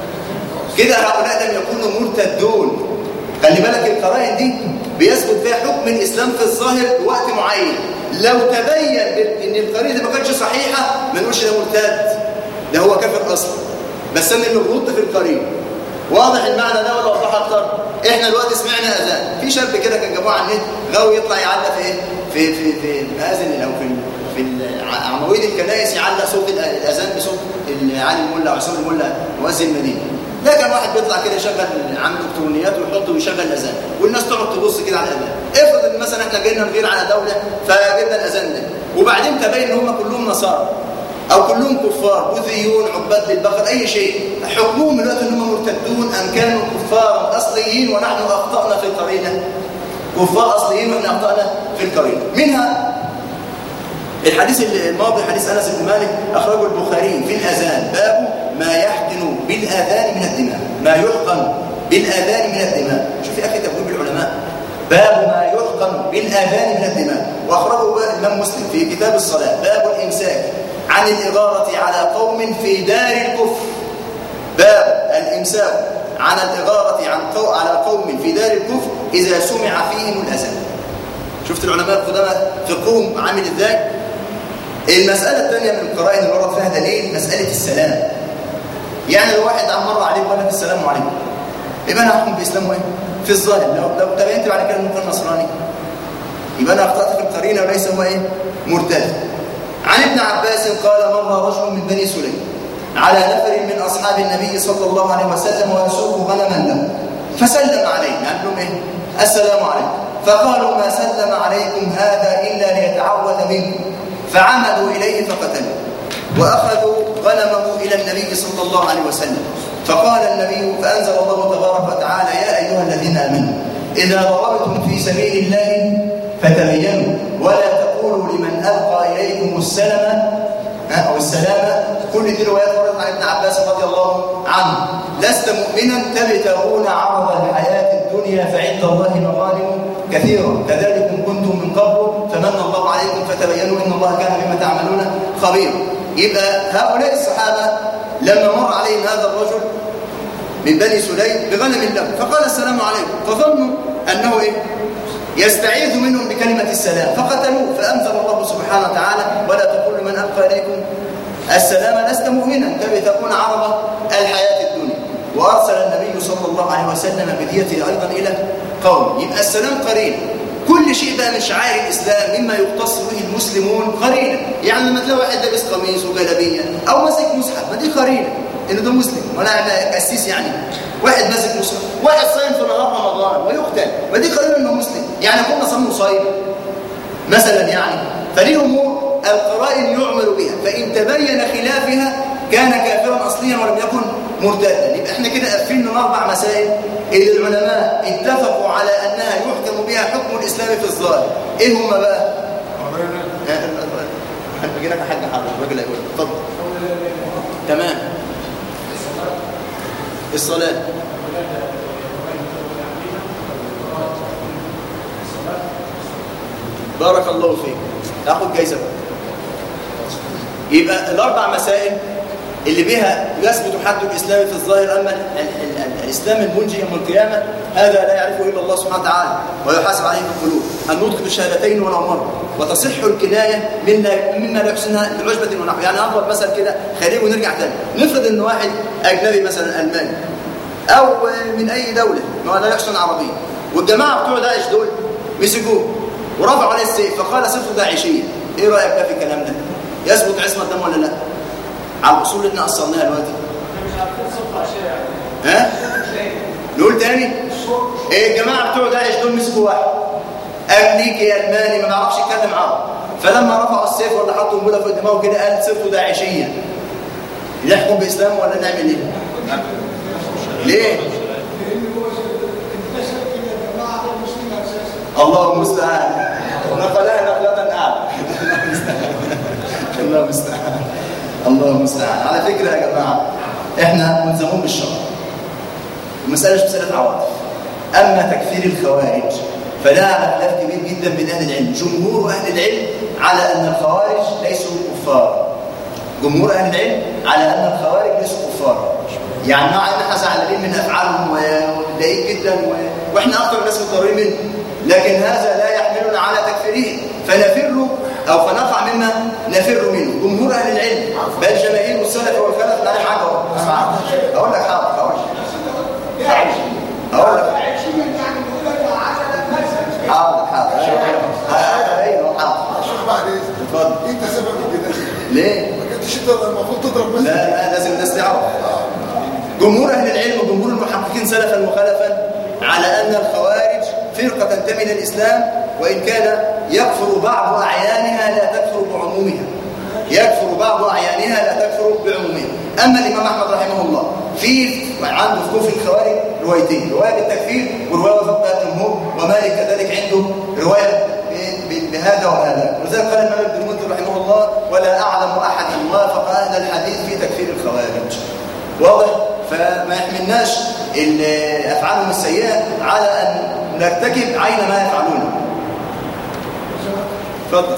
كده هؤلاء لم يكونوا مرتدون. خلي بالك القرائن دي بيثبت فيها حكم الاسلام في الظاهر بوقت معين. لو تبين ان القرينه ما كانتش صحيحه ما نقولش ده مرتد، ده هو كافر اصلا، بس ان اللي غلط في القرينه. واضح المعنى ده ولا اوضح اكتر؟ احنا دلوقتي سمعنا اذان، في شاب كده كان جابوه على النت غاوي يطلع يعلق في ايه؟ في المآذن او في عواميد الكنائس، يعلق صوت الاذان بصوت علي الملا او عصام الملا مؤذن المدينه. ده كان واحد بيطلع كده يشغل عنده الكترونيات ويحطه ويشغل الاذان، والناس تقعد تبص كده على الاذان. افرض ان مثلا احنا جينا نغير على دوله فجبنا الاذان ده، وبعدين تبين ان هم كلهم نصارى او كلهم كفار بوذيون عباد للبقر اي شيء، حكمهم دلوقتي ان هم مرتدون ام كانوا كفارا اصليين ونحن اخطانا في القرينه؟ كفار اصليين ونحن اخطانا في القرينه. منها الحديث الماضي حديث انس بن مالك اخرجه البخاري في الاذان، باب ما يحقن بالاذان من الدماء، ما يحقن بالاذان من الدماء. شوف يا اخي تبويب العلماء، باب ما يحقن بالاذان من الدماء. واخرجه الامام مسلم في كتاب الصلاه، باب الامساك عن الإغارة على قوم في دار الكفر. باب الإمساك عن الإغارة على قوم في دار الكفر إذا سمع فيهم الأذان. شفت العلماء القدامى فقههم عامل إزاي؟ المسألة الثانية من القرائن اللي ورد فيها دليل مسألة السلام. يعني لو واحد مر عليه وقال لك السلام عليكم، يبقى أنا أحكم بإسلامه إيه؟ في الظاهر. لو تبينت بعد كده إنه كان نصراني يبقى أنا أخطأت في القرينة وليس هو إيه؟ مرتد. عن ابن عباس قال مر رجل من بني سليم على نفر من أصحاب النبي صلى الله عليه وسلم ويسوق غنما له، فسلم عليه، قال لهم إيه؟ السلام عليكم. فقالوا ما سلم عليكم هذا إلا ليتعوذ منكم، فعمدوا إليه فقتلوه، وأخذوا غنمه إلى النبي صلى الله عليه وسلم فقال النبي فأنزل الله تبارك وتعالى يا أيها الذين آمنوا إذا ضربتم في سبيل الله فتبينوا ولا تقولوا لمن ألقى إليكم السلام أو السلام. كل دي روايات وردت عن ابن عباس رضي الله عنه. لست مؤمنا تبتغون عرض الحياة الدنيا فعند الله مغانم كثيرة كذلكم كنتم من قبل فمن الله عليكم فتبينوا إن الله كان بما تعملون خبيرا. يبقى هؤلاء الصحابة لما مر عليهم هذا الرجل من بني سليم بغنم له فقال السلام عليكم فظنوا أنه يستعيذ منهم بكلمة السلام فقتلوه. فأنزل الله سبحانه وتعالى ولا تقولوا لمن ألقى إليكم السلام لست مؤمنا تبتغون عرض الحياة الدنيا. وأرسل النبي صلى الله عليه وسلم بديته أيضا إلى قوم. يبقى السلام قرين. كل شيء بقى من شعائر الإسلام مما يختص به المسلمون قرينة. يعني لما تلاقي واحد لابس قميص وجلابية أو ماسك مصحف ما دي قرينة إنه ده مسلم ولا أنا كسيس. يعني واحد ماسك مصحف واحد صايم في نهار رمضان ويقتل ما دي قرينة إنه مسلم. يعني كنا صاموا صايم مثلا. يعني فدي أمور القرائن يعمل بها فإن تبين خلافها كان كافرا أصليا ولم يكن مرتدا. يبقى احنا كده قفلنا 4 مسائل اللي العلماء اتفقوا على أنها يحكم بها حكم الإسلام في الظاهر. إيه هما بقى؟ هنجي لك حاجة حاضر الراجل هيقول اتفضل. تمام. الصلاة بارك الله فيك تاخد جايزة بقى. يبقى 4 مسائل اللي بها يثبت حد الإسلام في الظاهر. أما الإسلام المنجي يوم القيامة هذا لا يعرفه إلا الله سبحانه وتعالى ويحاسب عليه في القلوب. النطق بالشهادتين ولو مرة وتصح الكناية مما لا يحسنها لعجبة ونحو. يعني أضرب مثل كده خليه ونرجع تاني. نفرض إن واحد أجنبي مثلا ألماني أو من أي دولة ما لا يحسن عربية والجماعة بتوع داعش دول مسكوه ورفعوا عليه السيف فقال صفه داعشية. إيه رأيك بقى في الكلام ده؟ يثبت عصمة الدم ولا لا؟ على الأصول اللي احنا أصلناها دلوقتي. مش عارفين صفة شيء. ها؟ نقول تاني؟ إيه الجماعة بتوع داعش دول مسكوا واحد أمريكي ألماني ما بيعرفش يتكلم عربي فلما رفعوا السيف ولا حطوا قنبلة في دماغه كده قال صفته داعشية. نحكم بإسلام ولا نعمل إيه؟ ليه؟ الله المستعان. نقلها نقلة أعلى. الله المستعان. الله المستعان. على فكرة يا جماعة احنا ملزمون بالشرع. المسألة مش مسألة عواطف. أما تكفير الخوارج فلا على خلاف كبير جدا بين أهل العلم. جمهور أهل العلم على أن الخوارج ليسوا كفار. جمهور أهل العلم على أن الخوارج ليسوا كفار. يعني مع أن احنا زعلانين من أفعالهم ومتضايقين جدا وإحنا أكثر الناس متضررين منه لكن هذا لا يحملنا على تكفيرهم فنفر أو فنقع مما نفر منه. جمهور أهل العلم بل جماهير السلف والخلف لا حاجة. أقول لك حاضر أقول لك حاضر اتفضل. انت سبب كده ليه؟ ما كنتش انت المفروض تضرب مثلا. لا لازم الناس تعرف. جمهور أهل العلم وجمهور المحققين سلفا وخلفا على أن الخوارج فرقة تنتمي للإسلام وإن كان يكفر بعض أعيانها لا تكفر بعمومها. يكفر بعض أعيانها لا تكفر بعمومها. أما الإمام أحمد رحمه الله عنده في كفر الخوارج روايتين، رواية بالتكفير ورواية وفقها الجمهور، ومالك كذلك عنده رواية بهذا وهذا. ولذلك قال الإمام ابن المنذر رحمه الله ولا أعلم أحدا وافق أهل الحديث في تكفير الخوارج. واضح؟ فما يحملناش أفعالهم السيئة على أن نرتكب عين ما يفعلونه. اتفضل.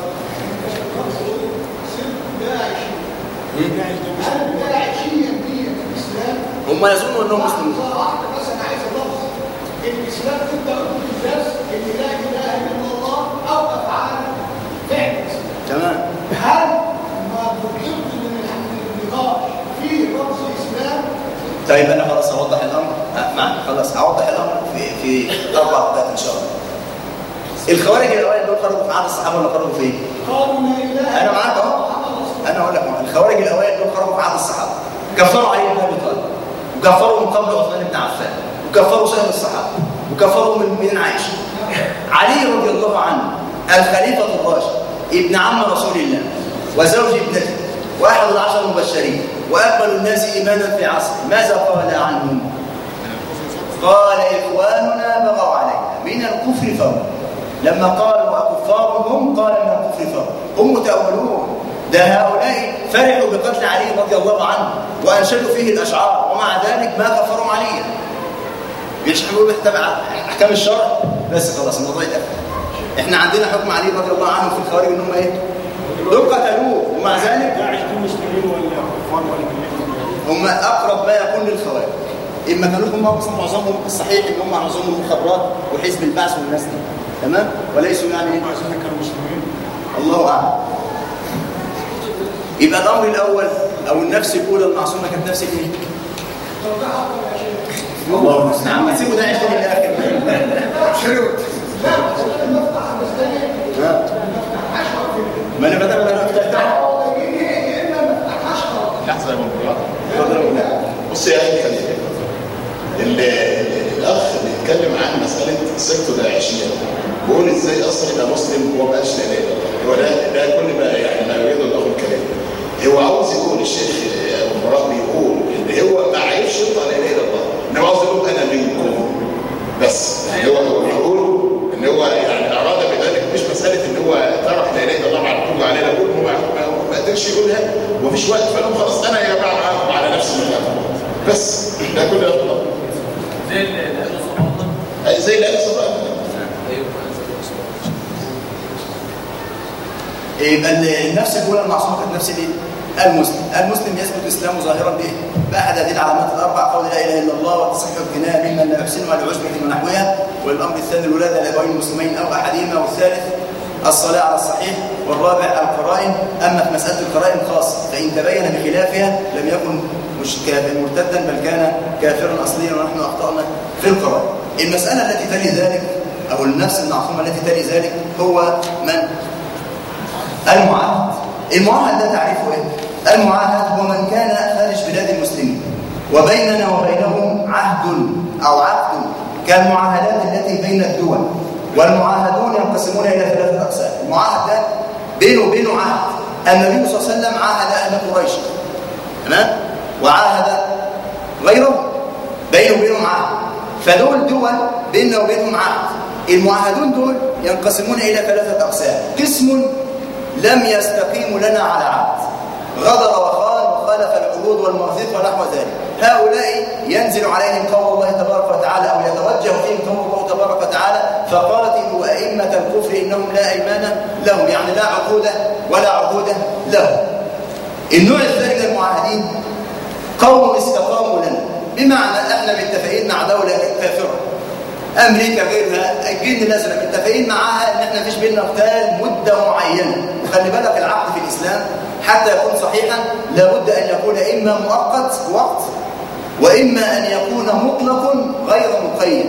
هم يظنوا انهم مسلمين. بس انا عايز اضيف الاسلام تبدا بالجاز اللي لا اله الا الله او افعال فعل. تمام. هل ما بقيت من النقاش في لفظ الاسلام؟ طيب انا خلاص هوضح الامر. خلاص هوضح الامر في 4 دقائق ان شاء الله. الخوارج الاوائل دول خرجوا في عهد الصحابه ولا خرجوا فين؟ قالوا لا اله. انا معاك اهو. انا اقول لك الخوارج الاوائل دول خرجوا في عهد الصحابه. كفروا علي بن ابي طالب وكفروا من قبل عثمان بن عفان وكفروا سائر الصحابه وكفروا من عائشه. علي رضي الله عنه الخليفه الراشد ابن عم رسول الله وزوج ابنته واحد 10 المبشرين وأكمل الناس إيمانا في عصره، ماذا قال عنهم؟ قال إخواننا بغوا علينا من الكفر فروا. لما قالوا أكفار هم قال من الكفر فروا. هم متأولون، ده هؤلاء فرحوا بقتل علي رضي الله عنه وأنشدوا فيه الأشعار، ومع ذلك ما كفروا عليا. بيشحنوا بيتبع أحكام الشرع بس خلاص الموضوع يتقفل. احنا عندنا حكم علي رضي الله عنه في الخوارج ان هم ايه؟ دول قتلوه، ومع ذلك داعش دول مسلمين ولا كفار ولا هم اقرب ما يكون للخوارج. اما كانوا هم اصلا معظمهم الصحيح ان هم معظمهم مخابرات وحزب البعث والناس دي، تمام؟ وليسوا يعني ايه؟ كانوا مسلمين. الله اعلم. يبقى الامر الاول او النفس الاولى المعصومه كانت نفس الايه؟ الله المستعان. ما تسيبوا داعش تاني للاخر. شروط. ما انا بدأ انا افتح لحظه يا مبروك. بص يا اخي الاخ بيتكلم عن مساله سكته داعشيه، بيقول ازاي اصلا يبقى مسلم وما بقاش لا اله الا الله. هو ده كل ما يعني ما يريد الله الكلام. هو عاوز يقول الشيخ ابو براء بيقول ان هو ما عرفش يطلع لا اله الا الله، ان هو عاوز يقول انا منكم بس. يعني هو بيقول ان هو يعني اراد بذلك مش مساله ان هو ترك لا اله الا الله على طول علينا كل هو ما قدرش يقولها ومفيش وقت، فقال خلاص انا يا جماعه معاكم على نفس المكان بس. ده كل ده زي اللي قال صباح. يبقى النفس الاولى المعصومه كانت نفس الايه؟ المسلم يثبت اسلامه ظاهرا بايه؟ باحد هذه العلامات الاربع: قول لا اله الا الله، وتصحيح الكنايه ممن لا يحسنها لعجبه ونحوها، والامر الثاني الولاده لابوين المسلمين او احدهما، والثالث الصلاه على الصحيح، والرابع القرائن. اما في مساله القرائن خاصه فان تبين بخلافها لم يكن مش مرتدا بل كان كافرا اصليا، ونحن اخطانا في القرائن. المساله التي تلي ذلك او النفس المعصومه التي تلي ذلك هو من؟ المعاهد. المعاهد ده تعريفه ايه؟ المعاهد هو من كان خارج بلاد المسلمين وبيننا وبينهم عهد او عقد كالمعاهدات التي بين الدول. والمعاهدون ينقسمون الى ثلاثه اقسام. المعاهد ده بينه وبينه عهد. النبي صلى الله عليه وسلم عاهد اهل قريش، تمام؟ وعاهد غيرهم بينه وبينهم عهد، فدول دول بيننا وبينهم عهد. المعاهدون دول ينقسمون الى ثلاثه اقسام: قسم لم يستقيموا لنا على عهد، غدر وخان وخالف العهود والمواثيق ونحو ذلك. هؤلاء ينزل عليهم قول الله تبارك وتعالى او يتوجه فيهم قول الله تبارك وتعالى: فقاتلوا ائمه الكفر انهم لا ايمان لهم، يعني لا عقود ولا عهود لهم. النوع الثاني من المعاهدين قوم استقاموا لنا، بمعنى احنا متفقين مع دوله كافره، امريكا غيرها، الجن نزل متفقين معاها ان احنا مفيش بيننا قتال مده معينه. وخلي بالك العقد في الاسلام حتى يكون صحيحا لابد ان يكون اما مؤقت وقت واما ان يكون مطلق غير مقيد.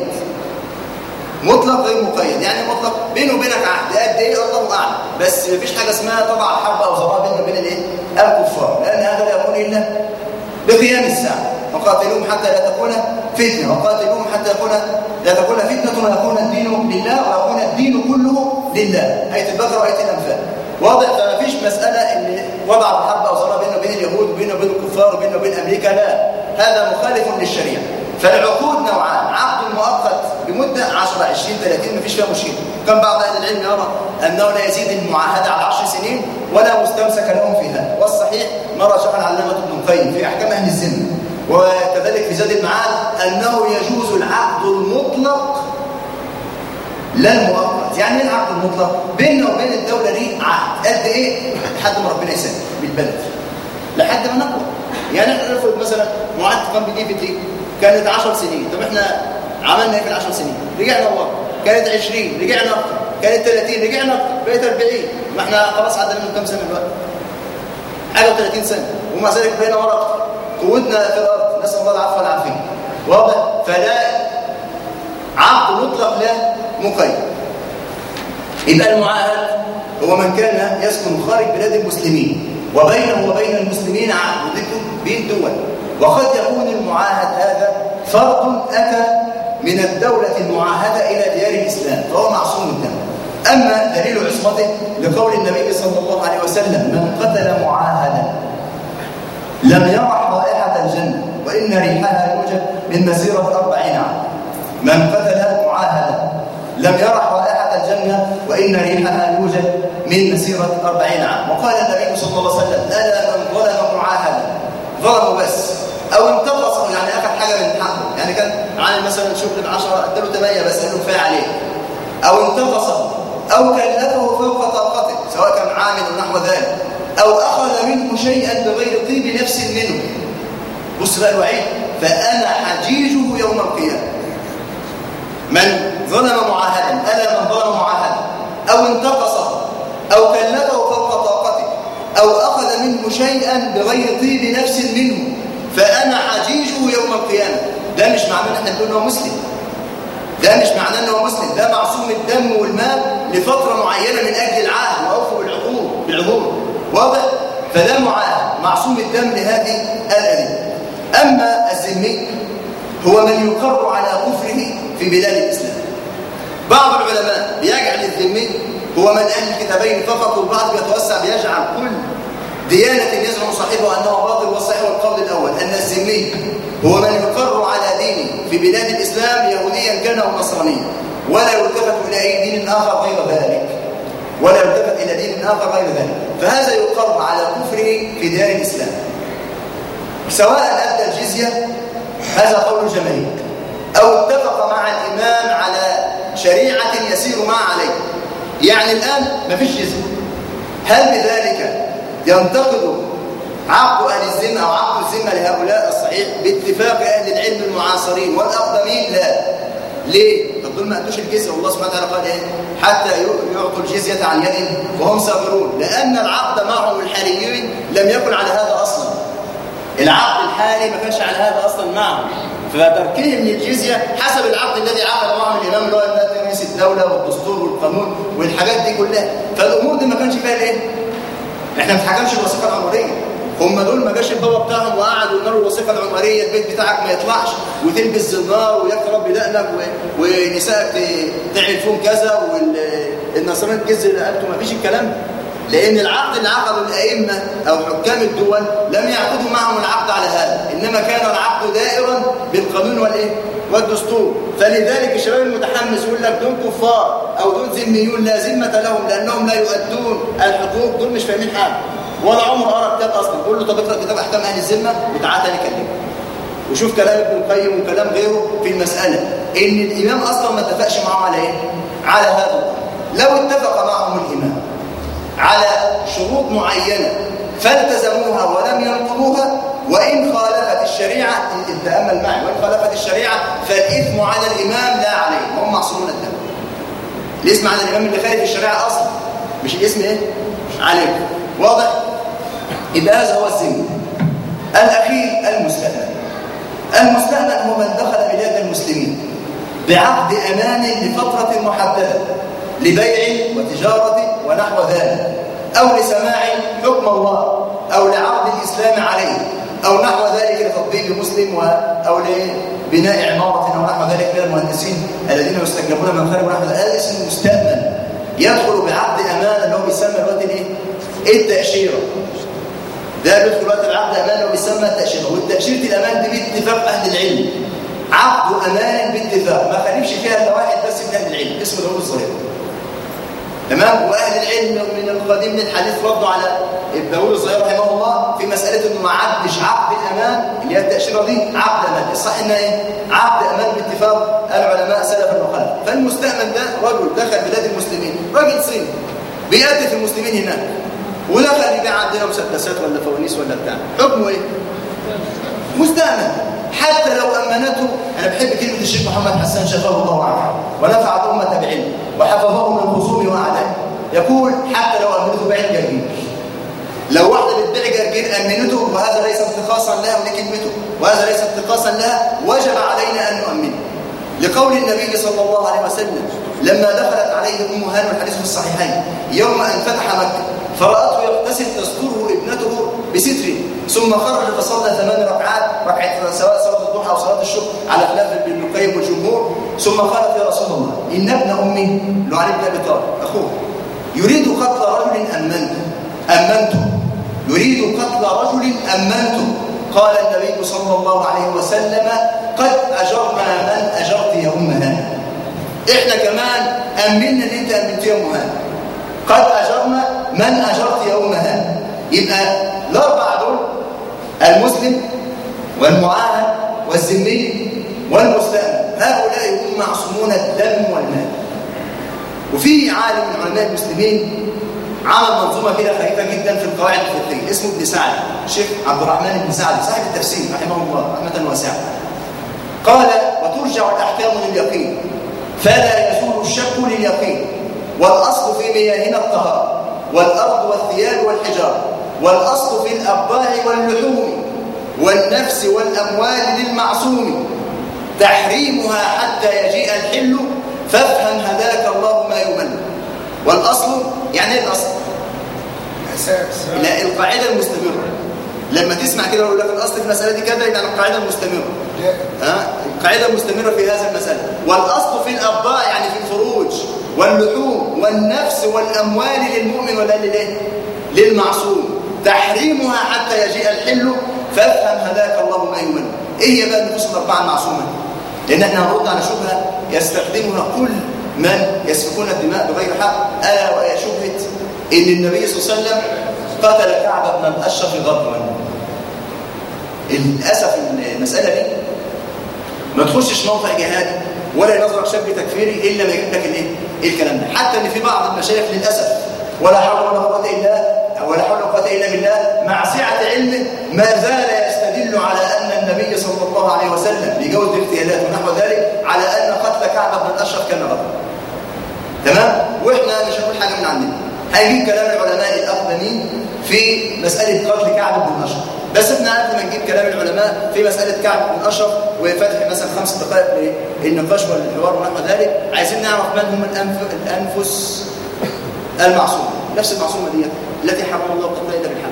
مطلق غير مقيد يعني مطلق بينه وبينك عهد قد ايه الله اعلم، بس مفيش حاجه اسمها طبع الحرب او زراعه بيننا وبين الايه؟ الكفار، لان هذا لا يكون الا بقيام الساعه. وقاتلوهم حتى لا تكون فتنه، وقاتلوهم حتى لا تكون فتنه ويكون الدين لله ويكون الدين كله لله. آية البقرة وآية الأنفال واضح. فما فيش مسألة ان وضع الحرب أو صراع بيننا وبين اليهود وبيننا وبين الكفار وبيننا وبين أمريكا، لا، هذا مخالف للشريعة. فالعقود نوعان: عقد مؤقت بمدة 10 20 30 ما فيش فيها مشكلة. كان بعض أهل العلم يرى أنه لا يزيد المعاهدة على 10 سنين ولا مستمسك لهم في هذا، والصحيح ما رجح العلامة ابن القيم في أحكام أهل الذمة، وكذلك في زاد المعاد أنه يجوز العقد المطلق لا المؤقت. يعني ايه العقد المطلق؟ بيننا وبين الدولة دي عقد قد ايه؟ لحد ما ربنا يسلم بالبلد، لحد ما نقوى. يعني احنا نفرض مثلا معاهدة كامب ديفيد دي كانت 10 سنين، طب احنا عملنا ايه في ال10 سنين؟ رجعنا ورا، كانت 20 رجعنا اكتر، كانت 30 رجعنا اكتر، بقت 40. ما احنا خلاص عدنا من كام سنة دلوقتي؟ حاجة و30 سنة، ومع ذلك بقينا ورا اكتر. قوتنا في الارض، نسال الله العفو والعافيه. واضح؟ فلا عقد مطلق لا مقيد. يبقى المعاهد هو من كان يسكن خارج بلاد المسلمين وبينه وبين المسلمين عقد بين دول، وقد يكون المعاهد هذا فرد اتى من الدوله المعاهده الى ديار الاسلام فهو معصوم الدم. اما دليل عصمته لقول النبي صلى الله عليه وسلم: من قتل معاهدا لم يرح رائحة الجنة وإن ريحها يوجد من مسيرة 40 عام. من قتل معاهدا لم يرح رائحة الجنة وإن ريحها يوجد من مسيرة 40 عام. وقال النبي صلى الله عليه وسلم: ألا من ظلم معاهدا، ظلموا بس أو انتقصوا، يعني أخذ حاجة من حقه، يعني كان عامل مثلا شغل 10 اداله 8 بس قال له كفاية عليه، أو انتقصه أو كلفه فوق طاقته سواء كان عامل ونحو ذلك، أو أخذ منه شيئا بغير طيب نفس منه. بص بقى الوعيد: فأنا حجيجه يوم القيامة. من ظلم معاهدا، ألا من ظلم معاهدا، أو انتقصه أو كلفه فوق طاقته، أو أخذ منه شيئا بغير طيب نفس منه، فأنا حجيجه يوم القيامة. ده مش معناه ان احنا نقول انه مسلم، ده مش معناه انه مسلم، ده معصوم الدم والمال لفترة معينة من أجل العهد وأوفوا بالعهود، واضح؟ فده معاهد معصوم الدم لهذه الأدلة. أما الذمي هو من يقر على كفره في بلاد الإسلام. بعض العلماء بيجعل الذمي هو من أهل الكتابين فقط، والبعض بيتوسع بيجعل كل ديانة يزعم صاحبها أنه باطل. والصحيح والقول الأول أن الذمي هو من يقر على دينه في بلاد الإسلام يهوديا كان أو نصرانيا، ولا يلتفت إلى أي دين آخر غير ذلك، ولا يلتفت إلى دين آخر غير ذلك، فهذا يقر على كفره في ديار الإسلام سواء أدى الجزية، هذا قول الجماهير، أو اتفق مع الإمام على شريعة يسير معه عليه. يعني الآن ما فيش جزية، هل بذلك ينتقد عقد أهل الذمة أو عقد الذمة لهؤلاء؟ الصحيح باتفاق أهل العلم المعاصرين والأقدمين لا. ليه؟ طب دول ما أدوش الجزية، والله سبحانه وتعالى قال إيه؟ حتى يعطوا الجزية عن يد وهم صاغرون، لأن العقد معهم الحاليين لم يكن على هذا أصلا. العقد الحالي ما كانش على هذا أصلا معهم، فتركهم للجزية حسب العقد الذي عقد معهم الإمام اللي هو رئيس الدولة والدستور والقانون والحاجات دي كلها. فالأمور دي ما كانش فيها الإيه؟ إحنا ما بنتحكمش بالوثيقة العمرية. هم دول ما جاش البابا بتاعهم وقعدوا يقولوا الوثيقة العمرية البيت بتاعك ما يطلعش وتلبس زنار ويقرب بدقنك ونسائك تعمل فيهم كذا والنصرانيين تجز رقبته. ما فيش الكلام ده، لأن العقد اللي عقده الأئمة أو حكام الدول لم يعقدوا معهم العقد على هذا، إنما كان العقد دائرا بالقانون والإيه؟ والدستور. فلذلك الشباب المتحمس يقول لك دول كفار أو دول ذميون لا ذمة لهم لأنهم لا يؤدون الحقوق، دول مش فاهمين حاجة ولا عمر قرأ كتاب أصلا. قول له طب اقرأ كتاب أحكام أهل الذمة وتعال تاني كلمه وشوف كلام ابن القيم وكلام غيره في المسألة، إن الإمام أصلا ما اتفقش معهم على إيه؟ على هذا. لو اتفق معهم الإمام على شروط معينة فالتزموها ولم ينقضوها، وإن خالفت الشريعة، تأمل معي، وإن خالفت الشريعة فالإثم على الإمام لا عليه، هم معصومون الدم. الإثم على الإمام اللي خالف الشريعة أصلا، مش الإثم إيه؟ عليه. واضح؟ يبقى هذا هو الذمي. الأخير المستأمن. المستأمن هو من دخل بلاد المسلمين بعقد أمان لفترة محددة لبيع وتجارة ونحو ذلك، أو لسماع حكم الله، أو لعرض الإسلام عليه، أو نحو ذلك لتطبيق مسلم، أو لبناء عمارة أو نحو ذلك من المهندسين الذين يستجلبون من خارج ونحو ذلك. هذا اسمه مستأمن، يدخل بعقد أمان اللي هو بيسمى الوقت الإيه؟ التأشيرة. ده بيدخل وقت العقد أمان اللي بيسمى التأشيرة. والتأشيرة الأمان دي باتفاق أهل العلم، عقد أمان باتفاق، ما خالفش فيها إلا واحد بس من أهل العلم اسمه داوود الظاهري. تمام؟ واهل العلم من القديم للحديث ردوا على داوود الظاهري رحمه الله في مساله انه ما عدش عقد الامان اللي هي التاشيره دي عقد امان، الصح انها ايه؟ عقد امان باتفاق العلماء سلفا وخلفا. فالمستأمن ده رجل دخل بلاد المسلمين، راجل صيني بيقتل في المسلمين هناك، ودخل يبيع عندنا مسدسات ولا فوانيس ولا بتاع، حكمه ايه؟ مستأمن. حتى لو امنته، انا بحب كلمه الشيخ محمد حسان شفاه الله وعافاه ونفع الامه بعلمه وحفظه من خصومه واعدائه، يقول حتى لو امنته بيع الجرجير، لو واحده بتبيع جرجير امنته وهذا ليس انتقاصا لها ولكلمته وهذا ليس انتقاصا لها، وجب علينا ان نؤمنه، لقول النبي صلى الله عليه وسلم لما دخلت عليه ام هانئ والحديث في الصحيحين يوم ان فتح مكه فرأته يغتسل تستره ابنته بستره، ثم خرج فصلى 8 ركعات، سواء صلاة الضحى أو صلاة الشكر على خلاف ابن القيم والجمهور، ثم قالت يا رسول الله إن ابن أمي لعلي بن أبي طالب أخوه يريد قتل رجل أمنته يريد قتل رجل أمنته. قال النبي صلى الله عليه وسلم: قد أجرنا من أجرت يا أم هانئ. إحنا كمان أمنا اللي أنت أمنت يا أم هانئ. قد أجرنا من أجرت يا أم هانئ. يبقى الأربعة دول: المسلم والمعاهد والذمي والمستأمن، هؤلاء هم معصومون الدم والمال. وفي عالم من علماء المسلمين عمل منظومة كده خفيفة جدا في القواعد الفقهية، اسمه ابن سعد، الشيخ عبد الرحمن بن سعد صاحب التفسير رحمه الله رحمة واسعة. قال: وترجع الأحكام لليقين فلا يزول الشك لليقين، والأصل في مياهنا الطهارة والأرض والثياب والحجارة، والأصل في الأبضاع واللحوم والنفس والأموال للمعصوم، تحريمها حتى يجيء الحل، فافهم هداك الله ما يمل. والأصل يعني ايه الأصل؟ لا، القاعدة المستمرة. لما تسمع كده ويقول لك الأصل في المسألة دي كذا، يعني القاعدة المستمرة. القاعدة المستمرة في هذا المسألة. والأصل في الأبضاع يعني في الفروج واللحوم والنفس والأموال للمؤمن ولا للمعصوم، تحريمها حتى يجيء الحل، فافهم هداك الله ما يمل. ايه هي بقى النفوس الأربعة المعصومة؟ لأن احنا هنرد على شبهة يستخدمها كل من يسفكون الدماء بغير حق، ألا وهي شبهة إن النبي صلى الله عليه وسلم قتل كعب بن الأشرف غدرا. للأسف المسألة دي ما تخشش موقع جهادي ولا ينظرك شاب تكفيري إلا ما يجيب لك الكلام ده. حتى إن في بعض المشايخ للأسف ولا حول ولا قوة إلا بالله مع سعة علمه ما زال يستدل على أن النبي صلى الله عليه وسلم بجوز الاغتيالات ونحو ذلك على أن قتل كعب بن الأشرف كان غدرا. تمام؟ وإحنا مش هنقول حاجة من عندنا، هيجيب كلام العلماء الأقدمين في مسألة قتل كعب بن الأشرف. بس احنا قبل ما نجيب كلام العلماء في مسألة كعب بن الأشرف وفتح مثلا 5 دقائق للنقاش والحوار ونحو ذلك، عايزين نعرف من هم الأنفس المعصومة. نفس المعصومة دي التي حرم الله قتلها إلا بالحق: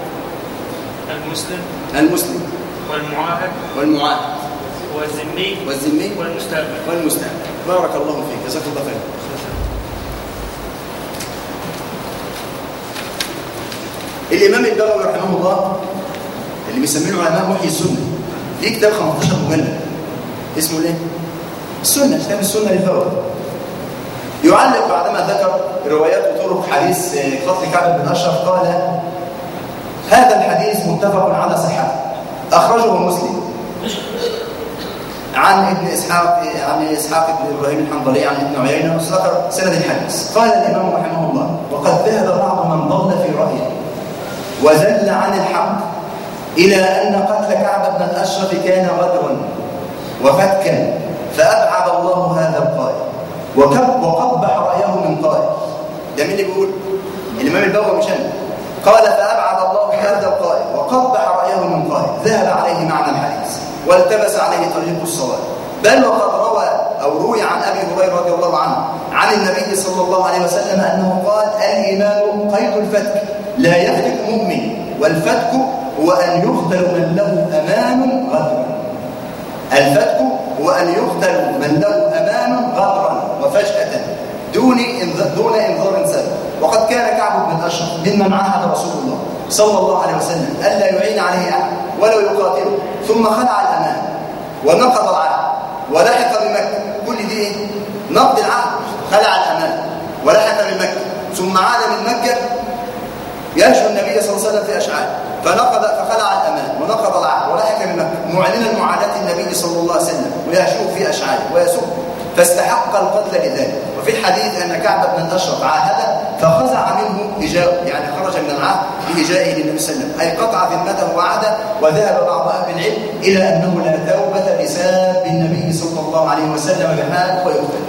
المسلم والمعاهد والذمي والمستأمن. بارك الله فيك، جزاك الله خير. الإمام البغوي رحمه الله اللي بيسميه علماء محيي السنة ليه كتاب 15 مجلد اسمه ايه؟ السنة، كتاب السنة للبغوي. يعلق بعدما ذكر روايات وطرق حديث قتل كعب بن الأشرف قال: هذا الحديث متفق على صحته، أخرجه مسلم عن ابن إسحاق بن إبراهيم الحنظلي عن ابن عيينة، وذكر سند الحديث. قال الإمام رحمه الله: وقد ذهب بعض من ضل في رأيه وزل عن الحق إلى أن قتل كعب بن الأشرف كان غدرا وفتكا، فأبعد الله هذا القائل وقبح رأيه من قائل. ده مين اللي بيقول؟ الإمام البغوي مش أنا. قال: فأبعد الله هذا القائل وقبح رأيه من قائل ذهب عليه معنى الحديث والتبس عليه طريق الصواب. بل وقد روي عن أبي هريرة رضي الله عنه عن النبي صلى الله عليه وسلم أنه قال: الإيمان قيد الفتك، لا يفتك مؤمن، والفتك هو أن يقتل من له أمان غدرا. الفتك هو أن يقتل من له أمان غدرا وفجأة دون إنذار سابق. وقد كان كعب بن الأشرف ممن عاهد رسول الله صلى الله عليه وسلم ألا يعين عليه أحد ولو يقاتله، ثم خلع الأمان ونقض العهد ولحق بمكة. كل دي نقض العهد، خلع الأمان ولحق بمكة، ثم عاد من مكة يهجو النبي صلى الله عليه وسلم في أشعاره، فخلع الأمان ونقض العهد ولحق بمكة، معلنا معاداة النبي صلى الله عليه وسلم ويهجوه في أشعاره ويسبه، فاستحق القتل لذلك. وفي الحديث أن كعب بن الأشرف عاهد فخزع منه هجاء، يعني خرج من العهد بهجائه للنبي صلى الله عليه وسلم، أي قطع ذمته وعهده. وذهب بعض أهل العلم إلى أنه لا توبة لساب النبي صلى الله عليه وسلم بحال ويقتل.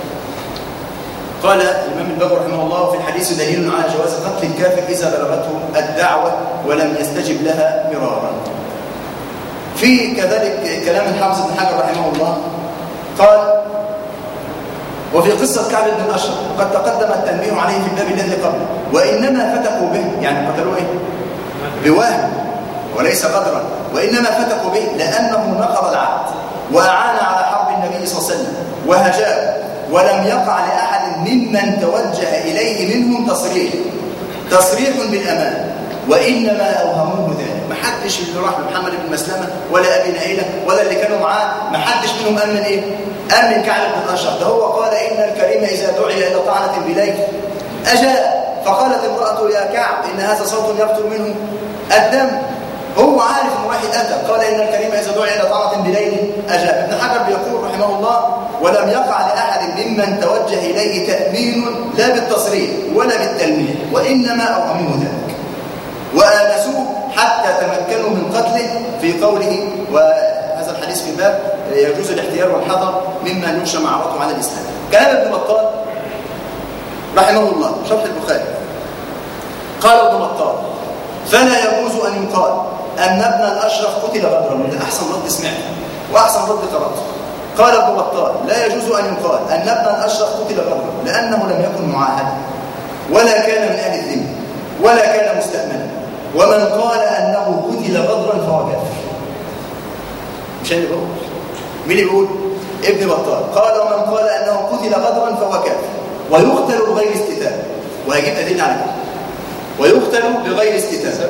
قال الإمام البغوي رحمه الله: في الحديث دليل على جواز قتل الكافر إذا بلغته الدعوة ولم يستجب لها مرارا. في كذلك كلام الحافظ بن حجر رحمه الله قال: وفي قصة كعب بن الأشرف قد تقدم التنبيه عليه في الباب الذي قبله، وإنما فتكوا به، يعني قتلوه إيه؟ بوهم وليس غدرا، وإنما فتكوا به لأنه نقض العهد وأعان على حرب النبي صلى الله عليه وسلم وهجاه، ولم يقع لأحد ممن توجه إليه منهم تصريح بالأمان وإنما أوهموه ذلك. ما حدش اللي راح لمحمد بن مسلمة ولا أبي نائلة ولا اللي كانوا معاه، ما حدش منهم أمن إيه؟ أمن كعب بن الأشرف. ده هو قال إن الكريم إذا دعي إلى طعنة بليل أجاب. فقالت امرأة يا كعب إن هذا صوت يقتل منه الدم. هو عارف إنه واحد أتى قال إن الكريم إذا دعي إلى طعنة بليل أجاب. ابن حجر بيقول رحمه الله: ولم يقع لأحد ممن توجه إليه تأمين لا بالتصريح ولا بالتلميح، وإنما أوهموه ذلك وآنسوه حتى تمكنوا من قتله، في قوله وهذا الحديث في باب يجوز الاحتيال والحذر مما ينشى معرضه على الإسلام. كلام ابن بطال رحمه الله شرح البخاري، قال ابن بطال: فلا يجوز أن يقال أن ابن الأشرف قتل غدرا. من أحسن رد سمعته وأحسن رد قرأته. قال ابن بطال: لا يجوز أن يقال أن ابن الأشرف قتل غدرا لأنه لم يكن معاهدا ولا كان من أهل الذمة ولا كان مستأمنا، ومن قال أنه قتل غدرا فهو كافر. مش أنا بقول، مين اللي بيقول؟ ابن بطال قال: ومن قال أنه قتل غدرا فهو كافر ويقتل بغير استتابة. وهجيب أدلة على كده. ويقتل بغير استتابة.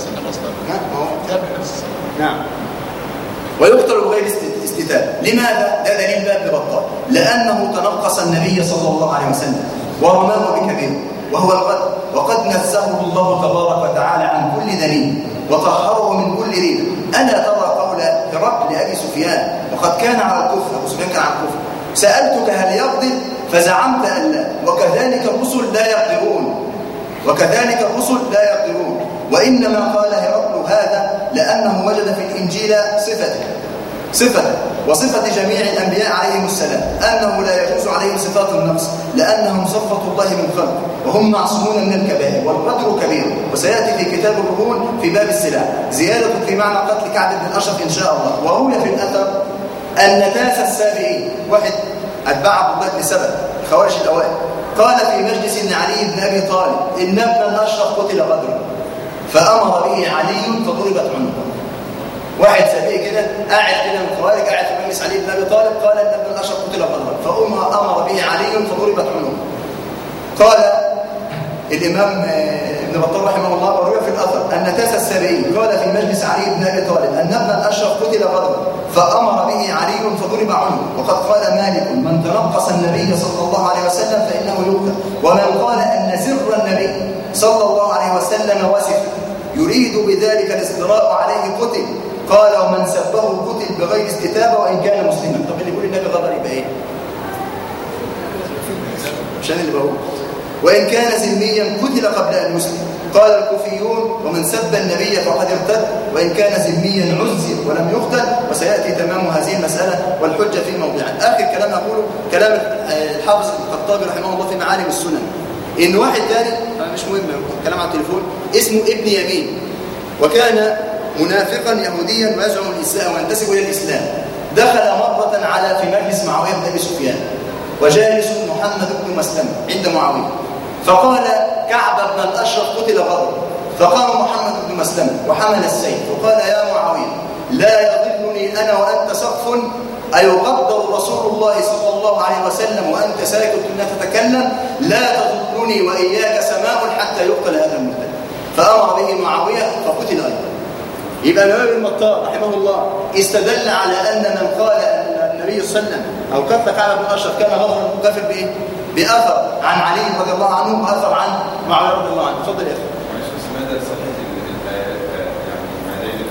نعم. ويقتل بغير استتابة. لماذا؟ ده دليل باب ابن بطال، لأنه تنقص النبي صلى الله عليه وسلم ورماه بكبيره وهو الغدر، وقد نزهه الله تبارك وتعالى عن كل دليل وطهره من كل ريبة. ألا ترى قول هرقل لأبي سفيان وقد كان على الكفر، أبو سفيان كان على الكفر: سألتك هل يقدر فزعمت أن لا، وكذلك الرسل لا يقدرون، وكذلك الرسل لا يقدرون. وإنما قال هرقل هذا لأنه وجد في الإنجيل صفة وصفة جميع الأنبياء عليهم السلام أنه لا يجوز عليهم صفات النقص لأنهم صفة الله من خلق وهم معصومون من الكبائر، والقدر كبير. وسيأتي في كتاب الرهون في باب السلاح زيادة في معنى قتل كعب بن الأشرف إن شاء الله. وروي في الأثر أن تاس السابعين، واحد أتباع عبد الله بن سبأ خوارج الأوائل، قال في مجلس علي بن أبي طالب: إن ابن الأشرف قتل غدرا، فأمر به علي فضربت عنقه. واحد سبيع كده قاعد كده من الخوارج قاعد في مجلس علي بن ابي طالب، قال ان ابن الاشرف قتل غدرا، فامر به علي فضربت عنقه. قال الامام ابن بطال رحمه الله: وروي في الاثر ان تاس السبيعي قال في مجلس علي بن ابي طالب ان ابن الاشرف قتل غدرا، فامر به علي فضرب عنقه. وقد قال مالك: من تنقص النبي صلى الله عليه وسلم فانه يقتل. ومن قال ان سر النبي صلى الله عليه وسلم وسف يريد بذلك الاصدراء عليه قتل. قال: ومن سبه قتل بغير استتابة وإن كان مسلما. طب اللي يقول النبي غدر يبقى إيه؟ مش أنا اللي بقول. وإن كان ذميا قتل قبل أن يسلم. قال الكوفيون: ومن سب النبي فقد ارتد، وإن كان ذميا عزل ولم يقتل. وسيأتي تمام هذه المسألة والحجة في موضعها. آخر كلام أقوله كلام الحافظ الخطابي رحمه الله في معالم السنن، إن واحد تاني مش مهم كلام على التليفون اسمه ابن يمين، وكان منافقا يهوديا ويزعم الإسلام وينتسب إلى الإسلام، دخل مرة في مجلس معاوية بن أبي سفيان وجالس محمد بن مسلمة عند معاوية، فقال: كعب بن الأشرف قتل غدرا. فقام محمد بن مسلمة وحمل السيف وقال: يا معاوية، لا يضلني أنا وأنت سقف أيقدر رسول الله صلى الله عليه وسلم وأنت ساكت لا تتكلم؟ لا تضلني وإياك سماء حتى يقتل هذا المرتد. فأمر به معاوية فقتل أيضا. يبقى الإمام ابن بطال رحمه الله استدل على أن من قال أن النبي صلى الله عليه وسلم أو قتل كعب بن الأشرف كان غدرا مكافر بإيه؟ بأثر عن علي رضي الله عنه وأثر عن معاوية رضي الله عنه. اتفضل يا أخي. ماذا صحيح الآيات يعني معنى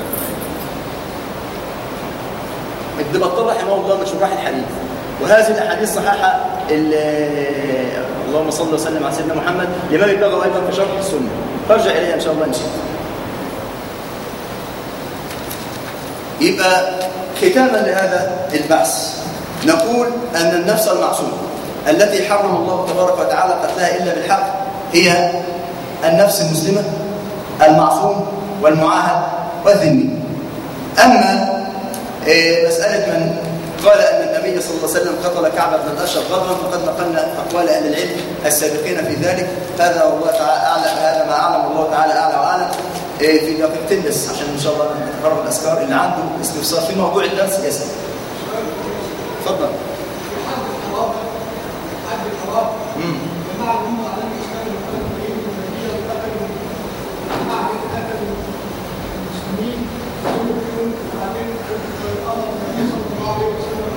ابن بطال رحمه الله من شراح الحديث، وهذه الأحاديث صحيحة اللهم صل وسلم على سيدنا محمد لمن يبلغ أيضا في شرح السنة، فارجع إليها إن شاء الله إن شاء الله. يبقى ختاما لهذا البحث نقول أن النفس المعصومة التي حرم الله تبارك وتعالى قتلها إلا بالحق هي النفس المسلمة المعصوم والمعاهد والذمي. أما مسألة من قال أن النبي صلى الله عليه وسلم قتل كعب بن الأشرف غدرا فقد نقلنا أقوال أهل العلم السابقين في ذلك. هذا والله تعالى أعلم، هذا ما أعلم الله تعالى أعلى وأعلم. في دقيقتين بس عشان إن شاء الله نتقرب الأذكار. اللي عنده استفسار في موضوع الدرس يسأل. تفضل. المسلمين يكون بعدين الامر النبي صلى الله عليه وسلم